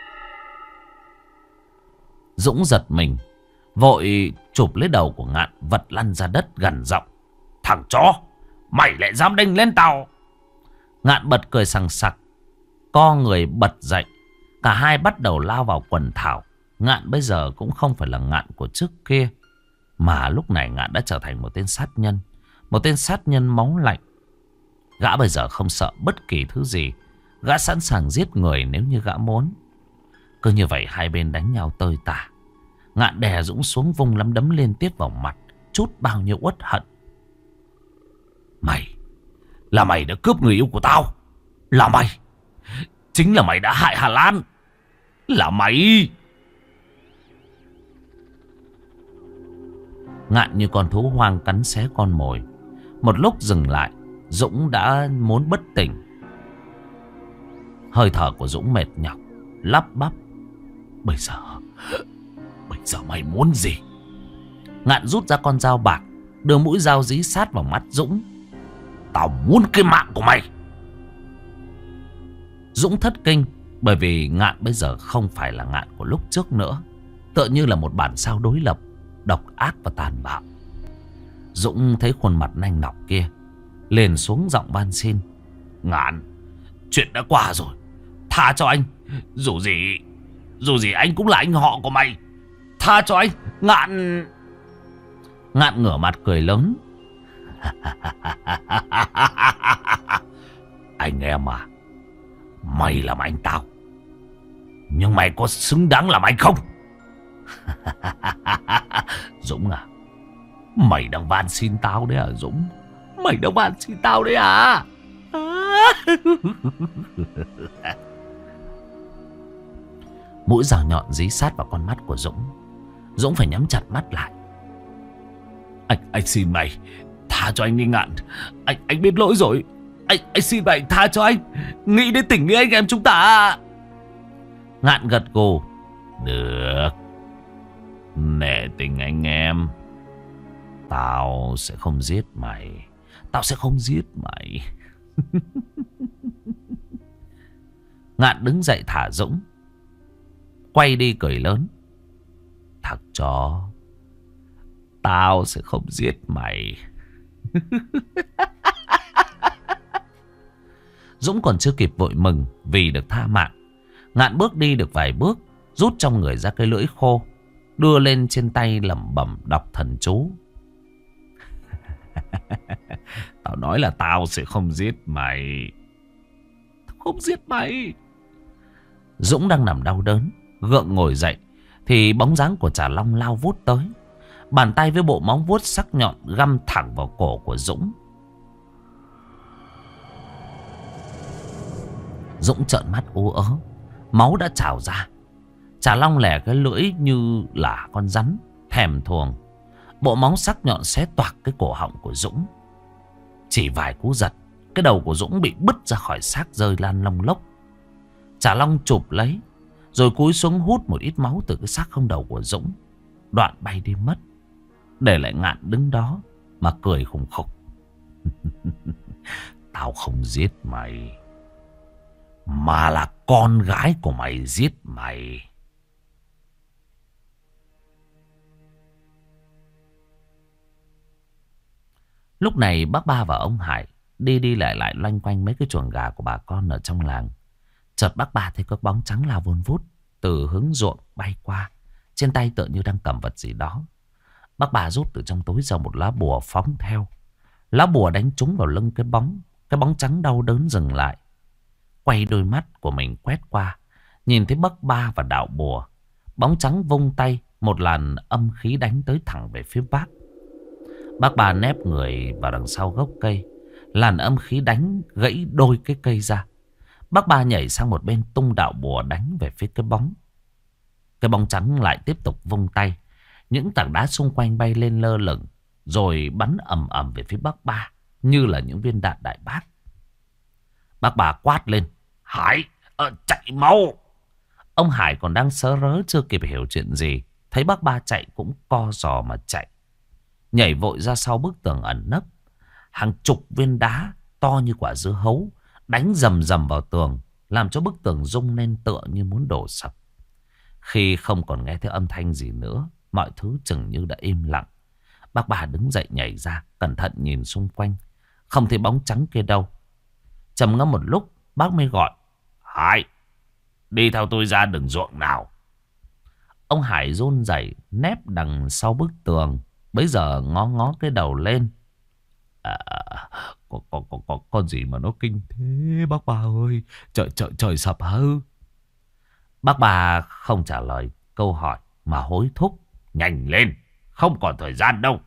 Dũng giật mình, vội chụp lấy đầu của Ngạn, vật lăn ra đất, gằn giọng: Thằng chó, mày lại dám đinh lên tao? Ngạn bật cười sằng sặc, co người bật dậy. Cả hai bắt đầu lao vào quần thảo. Ngạn bây giờ cũng không phải là Ngạn của trước kia, mà lúc này Ngạn đã trở thành một tên sát nhân. Một tên sát nhân máu lạnh. Gã bây giờ không sợ bất kỳ thứ gì. Gã sẵn sàng giết người nếu như gã muốn. Cứ như vậy hai bên đánh nhau tơi tả. Ngạn đè Dũng xuống, vung lắm đấm liên tiếp vào mặt, chút bao nhiêu uất hận. Mày, là mày đã cướp người yêu của tao. Là mày. Chính là mày đã hại Hà Lan. Là mày. Ngạn như con thú hoang cắn xé con mồi. Một lúc dừng lại, Dũng đã muốn bất tỉnh. Hơi thở của Dũng mệt nhọc, lắp bắp: Bây giờ, bây giờ mày muốn gì? Ngạn rút ra con dao bạc, đưa mũi dao dí sát vào mắt Dũng. Tao muốn cái mạng của mày. Dũng thất kinh, bởi vì Ngạn bây giờ không phải là Ngạn của lúc trước nữa. Tựa như là một bản sao đối lập, độc ác và tàn bạo. Dũng thấy khuôn mặt nanh nọc kia, liền xuống giọng van xin: Ngạn, chuyện đã qua rồi, tha cho anh. Dù gì, dù gì anh cũng là anh họ của mày. Tha cho anh, Ngạn. Ngạn ngửa mặt cười lớn: Anh em à, mày làm anh tao, nhưng mày có xứng đáng làm anh không? Dũng à, mày đang van xin tao đấy à Dũng? Mày đang van xin tao đấy à? Mũi dao nhọn dí sát vào con mắt của Dũng. Dũng phải nhắm chặt mắt lại. Anh, anh xin mày, tha cho anh đi Ngạn. Anh, anh biết lỗi rồi. Anh, anh xin mày tha cho anh. Nghĩ đến tình nghĩa anh em chúng ta. Ngạn gật gù: Được, nể tình anh em, tao sẽ không giết mày. Tao sẽ không giết mày. Ngạn đứng dậy thả Dũng, quay đi cười lớn: Thằng chó, tao sẽ không giết mày. Dũng còn chưa kịp vội mừng vì được tha mạng. Ngạn bước đi được vài bước, rút trong người ra cái lưỡi khô, đưa lên trên tay lẩm bẩm đọc thần chú. Tao nói là tao sẽ không giết mày. Không giết mày. Dũng đang nằm đau đớn, gượng ngồi dậy thì bóng dáng của Trà Long lao vút tới. Bàn tay với bộ móng vuốt sắc nhọn găm thẳng vào cổ của Dũng. Dũng trợn mắt ú ớ, máu đã trào ra. Trà Long lẻ cái lưỡi như là con rắn thèm thuồng. Bộ móng sắc nhọn xé toạc cái cổ họng của Dũng. Chỉ vài cú giật, cái đầu của Dũng bị bứt ra khỏi xác, rơi lan lông lốc. Trà Long chụp lấy, rồi cúi xuống hút một ít máu từ cái xác không đầu của Dũng. Đoạn bay đi mất, để lại Ngạn đứng đó mà cười khùng khục. Tao không giết mày, mà là con gái của mày giết mày. Lúc này bác Ba và ông Hải đi đi lại lại loanh quanh mấy cái chuồng gà của bà con ở trong làng. Chợt bác Ba thấy có bóng trắng lao vun vút từ hướng ruộng bay qua, trên tay tựa như đang cầm vật gì đó. Bác bà rút từ trong túi ra một lá bùa phóng theo. Lá bùa đánh trúng vào lưng cái bóng. Cái bóng trắng đau đớn dừng lại. Quay đôi mắt của mình quét qua. Nhìn thấy bác ba và đạo bùa. Bóng trắng vung tay. Một làn âm khí đánh tới thẳng về phía bác. Bác ba nép người vào đằng sau gốc cây. Làn âm khí đánh gãy đôi cái cây ra. Bác ba nhảy sang một bên tung đạo bùa đánh về phía cái bóng. Cái bóng trắng lại tiếp tục vung tay. Những tảng đá xung quanh bay lên lơ lửng. Rồi bắn ầm ầm về phía bác ba. Như là những viên đạn đại bác. Bác ba quát lên. Hải, ờ, chạy mau. Ông Hải còn đang sớ rớ chưa kịp hiểu chuyện gì. Thấy bác ba chạy cũng co giò mà chạy. Nhảy vội ra sau bức tường ẩn nấp. Hàng chục viên đá to như quả dưa hấu đánh rầm rầm vào tường, làm cho bức tường rung lên tựa như muốn đổ sập. Khi không còn nghe thấy âm thanh gì nữa, mọi thứ chừng như đã im lặng. Bác bà đứng dậy nhảy ra, cẩn thận nhìn xung quanh. Không thấy bóng trắng kia đâu. Trầm ngâm một lúc, bác mới gọi. Hải, đi theo tôi ra đường ruộng nào. Ông Hải run rẩy nép đằng sau bức tường. Bấy giờ ngó ngó cái đầu lên. À, có, có, có, có con gì mà nó kinh thế bác bà ơi. Trời, trời, trời sập hư. Bác bà không trả lời câu hỏi mà hối thúc. Nhanh lên, không còn thời gian đâu.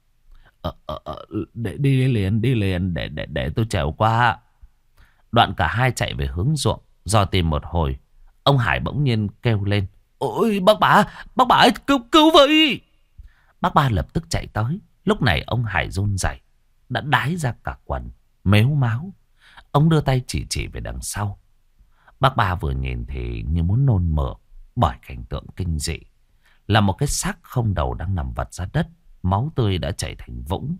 Ờ, ờ, ờ, để đi liền, đi liền, để, để, để tôi trèo qua. Đoạn cả hai chạy về hướng ruộng. Do tìm một hồi, ông Hải bỗng nhiên kêu lên. Ôi bác bà, bác bà ơi, cứu, cứu với. Bác ba lập tức chạy tới. Lúc này ông Hải run rẩy, đã đái ra cả quần, mếu máo. Ông đưa tay chỉ chỉ về đằng sau. Bác ba vừa nhìn thì như muốn nôn mửa bởi cảnh tượng kinh dị. Là một cái xác không đầu đang nằm vật ra đất. Máu tươi đã chảy thành vũng.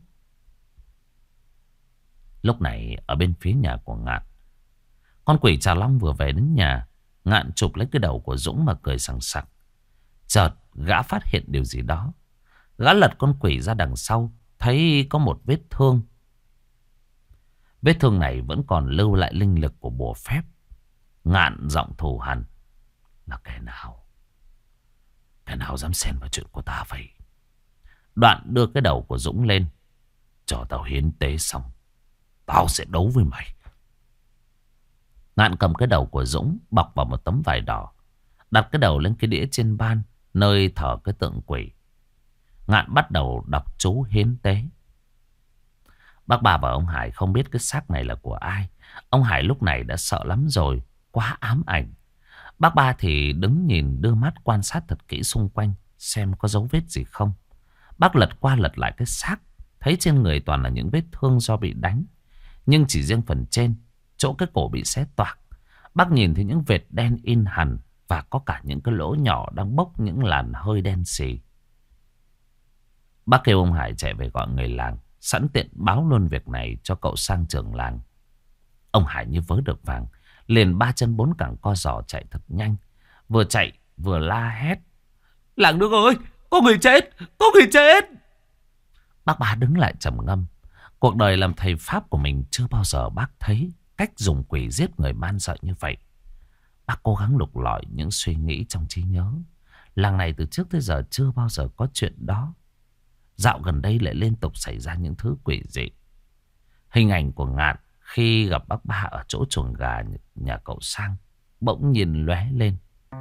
Lúc này ở bên phía nhà của Ngạn, con quỷ Trà Long vừa về đến nhà. Ngạn chụp lấy cái đầu của Dũng mà cười sằng sặc. Chợt gã phát hiện điều gì đó. Gã lật con quỷ ra đằng sau, thấy có một vết thương. Vết thương này vẫn còn lưu lại linh lực của bùa phép. Ngạn giọng thù hằn. Là kẻ nào? Kẻ nào dám xen vào chuyện của ta vậy? Đoạn đưa cái đầu của Dũng lên. Cho tao hiến tế xong, tao sẽ đấu với mày. Ngạn cầm cái đầu của Dũng, bọc vào một tấm vải đỏ, đặt cái đầu lên cái đĩa trên ban, nơi thờ cái tượng quỷ. Ngạn bắt đầu đọc chú hiến tế. Bác bà và ông Hải không biết cái xác này là của ai. Ông Hải lúc này đã sợ lắm rồi, quá ám ảnh. Bác ba thì đứng nhìn, đưa mắt quan sát thật kỹ xung quanh, xem có dấu vết gì không. Bác lật qua lật lại cái xác, thấy trên người toàn là những vết thương do bị đánh. Nhưng chỉ riêng phần trên, chỗ cái cổ bị xé toạc, bác nhìn thấy những vệt đen in hằn. Và có cả những cái lỗ nhỏ đang bốc những làn hơi đen xì. Bác kêu ông Hải chạy về gọi người làng, sẵn tiện báo luôn việc này cho cậu sang trưởng làng. Ông Hải như vớ được vàng, liền ba chân bốn cẳng co giò chạy thật nhanh. Vừa chạy vừa la hét. Làng nước ơi, có người chết, có người chết. Bác ba đứng lại trầm ngâm. Cuộc đời làm thầy pháp của mình chưa bao giờ bác thấy cách dùng quỷ giết người man dợ như vậy. Bác cố gắng lục lọi những suy nghĩ trong trí nhớ. Làng này từ trước tới giờ chưa bao giờ có chuyện đó. Dạo gần đây lại liên tục xảy ra những thứ quỷ dị. Hình ảnh của Ngạn khi gặp bác ba ở chỗ chuồng gà nhà cậu Sang bỗng nhìn lóe lên.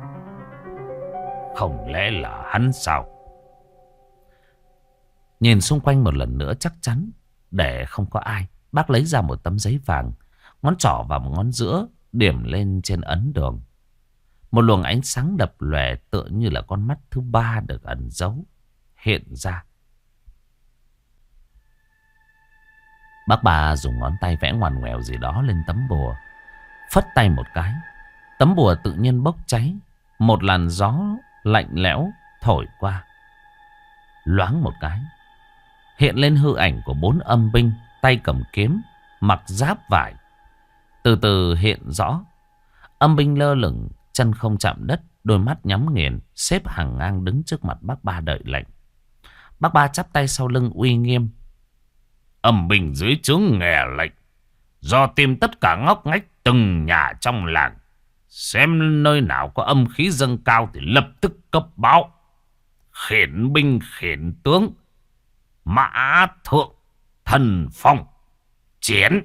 Không lẽ là hắn sao? Nhìn xung quanh một lần nữa chắc chắn để không có ai, bác lấy ra một tấm giấy vàng, ngón trỏ và một ngón giữa điểm lên trên ấn đường. Một luồng ánh sáng đập lòe tựa như là con mắt thứ ba được ẩn giấu hiện ra. Bác ba dùng ngón tay vẽ ngoằn ngoèo gì đó lên tấm bùa, phất tay một cái, tấm bùa tự nhiên bốc cháy. Một làn gió lạnh lẽo thổi qua, loáng một cái hiện lên hư ảnh của bốn âm binh, tay cầm kiếm, mặc giáp vải. Từ từ hiện rõ. Âm binh lơ lửng, chân không chạm đất, đôi mắt nhắm nghiền, xếp hàng ngang đứng trước mặt bác ba đợi lệnh. Bác ba chắp tay sau lưng uy nghiêm. Âm binh dưới trướng nghe lệnh, do tìm tất cả ngóc ngách từng nhà trong làng, xem nơi nào có âm khí dâng cao thì lập tức cấp báo. Khiển binh khiển tướng, Mã thượng thần phong chiến.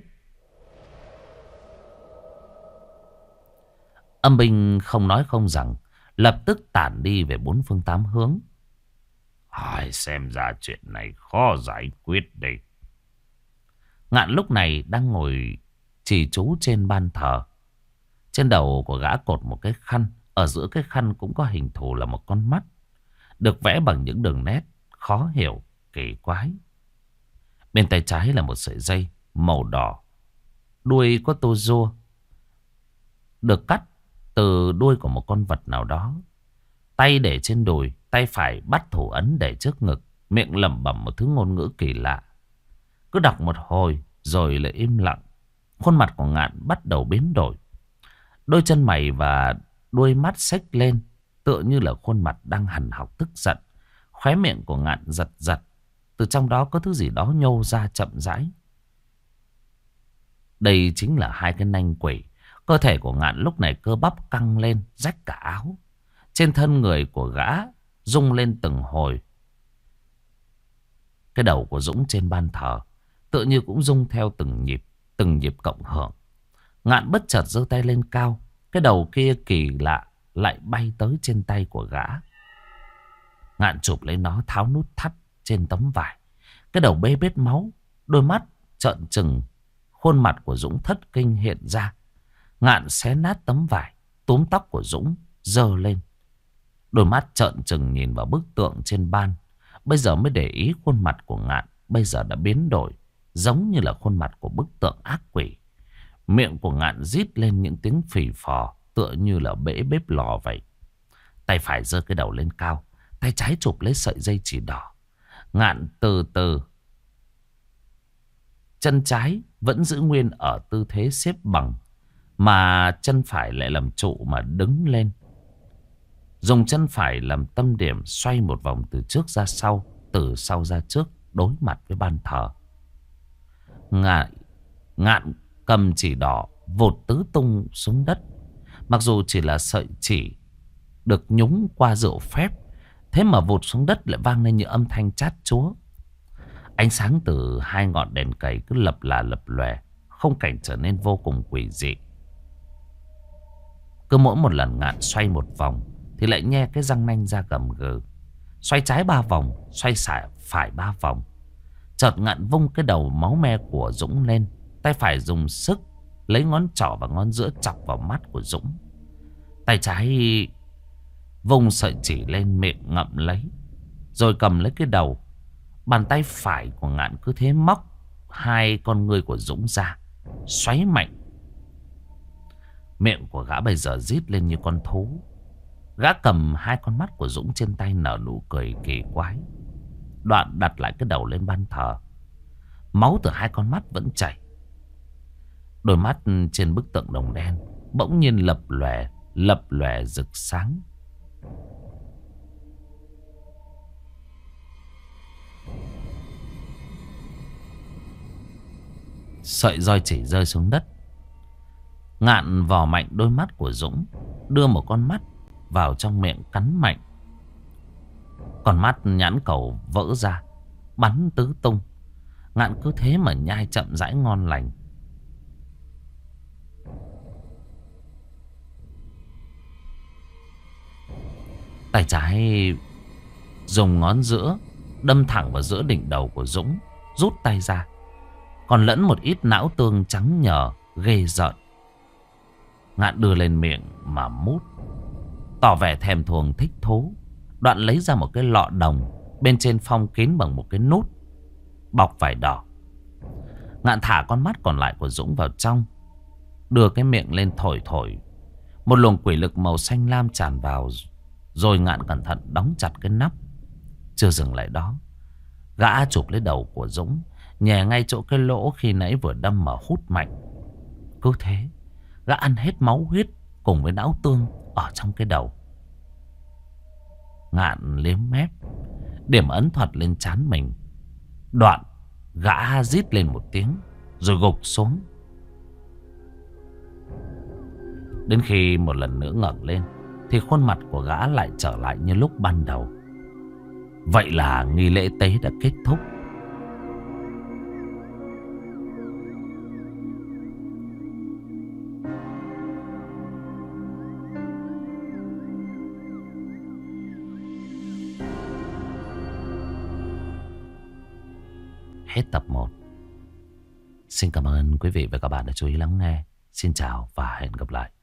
Âm binh không nói không rằng, lập tức tản đi về bốn phương tám hướng. Ai xem ra chuyện này khó giải quyết đây. Ngạn lúc này đang ngồi trì chú trên ban thờ. Trên đầu của gã cột một cái khăn. Ở giữa cái khăn cũng có hình thù là một con mắt, được vẽ bằng những đường nét khó hiểu, kỳ quái. Bên tay trái là một sợi dây màu đỏ, đuôi có tô rua, được cắt từ đuôi của một con vật nào đó. Tay để trên đùi, tay phải bắt thủ ấn để trước ngực, miệng lẩm bẩm một thứ ngôn ngữ kỳ lạ. Cứ đọc một hồi rồi lại im lặng. Khuôn mặt của Ngạn bắt đầu biến đổi. Đôi chân mày và đuôi mắt xếch lên, tựa như là khuôn mặt đang hằn học tức giận. Khóe miệng của Ngạn giật giật, từ trong đó có thứ gì đó nhô ra chậm rãi. Đây chính là hai cái nanh quỷ. Cơ thể của Ngạn lúc này cơ bắp căng lên, rách cả áo. Trên thân người của gã rung lên từng hồi. Cái đầu của Dũng trên ban thờ tựa như cũng rung theo từng nhịp, từng nhịp cộng hưởng. Ngạn bất chợt giơ tay lên cao. Cái đầu kia kỳ lạ lại bay tới trên tay của gã. Ngạn chụp lấy nó, tháo nút thắt trên tấm vải. Cái đầu bê bết máu, đôi mắt trợn trừng. Khuôn mặt của Dũng thất kinh hiện ra. Ngạn xé nát tấm vải, túm tóc của Dũng giơ lên. Đôi mắt trợn trừng nhìn vào bức tượng trên ban. Bây giờ mới để ý khuôn mặt của Ngạn bây giờ đã biến đổi, giống như là khuôn mặt của bức tượng ác quỷ. Miệng của Ngạn rít lên những tiếng phì phò, tựa như là bể bếp lò vậy. Tay phải giơ cái đầu lên cao, tay trái chụp lấy sợi dây chỉ đỏ. Ngạn từ từ, chân trái vẫn giữ nguyên ở tư thế xếp bằng, mà chân phải lại làm trụ mà đứng lên. Dùng chân phải làm tâm điểm, xoay một vòng từ trước ra sau, từ sau ra trước, đối mặt với ban thờ. Ngạn, Ngạn cầm chỉ đỏ vụt tứ tung xuống đất. Mặc dù chỉ là sợi chỉ được nhúng qua rượu phép, thế mà vụt xuống đất lại vang lên những âm thanh chát chúa. Ánh sáng từ hai ngọn đèn cầy cứ lập là lập lòe, khung cảnh trở nên vô cùng quỷ dị. Cứ mỗi một lần Ngạn xoay một vòng thì lại nghe cái răng nanh ra gầm gừ. Xoay trái ba vòng, xoay xả phải ba vòng. Chợt Ngạn vung cái đầu máu me của Dũng lên. Tay phải dùng sức lấy ngón trỏ và ngón giữa chọc vào mắt của Dũng. Tay trái vung sợi chỉ lên, miệng ngậm lấy, rồi cầm lấy cái đầu. Bàn tay phải của Ngạn cứ thế móc hai con ngươi của Dũng ra, xoáy mạnh. Miệng của gã bây giờ rít lên như con thú. Gã cầm hai con mắt của Dũng trên tay nở nụ cười kỳ quái. Đoạn đặt lại cái đầu lên ban thờ. Máu từ hai con mắt vẫn chảy. Đôi mắt trên bức tượng đồng đen bỗng nhiên lập lòe, lập lòe rực sáng. Sợi roi chỉ rơi xuống đất. Ngạn vò mạnh đôi mắt của Dũng, đưa một con mắt vào trong miệng cắn mạnh. Con mắt nhãn cầu vỡ ra, bắn tứ tung. Ngạn cứ thế mà nhai chậm rãi ngon lành. Tay trái dùng ngón giữa đâm thẳng vào giữa đỉnh đầu của Dũng, rút tay ra. Còn lẫn một ít não tương trắng nhờ ghê rợn. Ngạn đưa lên miệng mà mút, tỏ vẻ thèm thuồng thích thú. Đoạn lấy ra một cái lọ đồng, bên trên phong kín bằng một cái nút bọc vải đỏ. Ngạn thả con mắt còn lại của Dũng vào trong, đưa cái miệng lên thổi thổi. Một luồng quỷ lực màu xanh lam tràn vào. Rồi Ngạn cẩn thận đóng chặt cái nắp. Chưa dừng lại đó, gã chụp lấy đầu của Dũng, nhè ngay chỗ cái lỗ khi nãy vừa đâm mà hút mạnh. Cứ thế gã ăn hết máu huyết cùng với não tương ở trong cái đầu. Ngạn liếm mép, điểm ấn thuật lên trán mình. Đoạn gã rít lên một tiếng rồi gục xuống. Đến khi một lần nữa ngẩng lên thì khuôn mặt của gã lại trở lại như lúc ban đầu. Vậy là nghi lễ tế đã kết thúc. hết tập một. Xin cảm ơn quý vị và các bạn đã chú ý lắng nghe. Xin chào và hẹn gặp lại.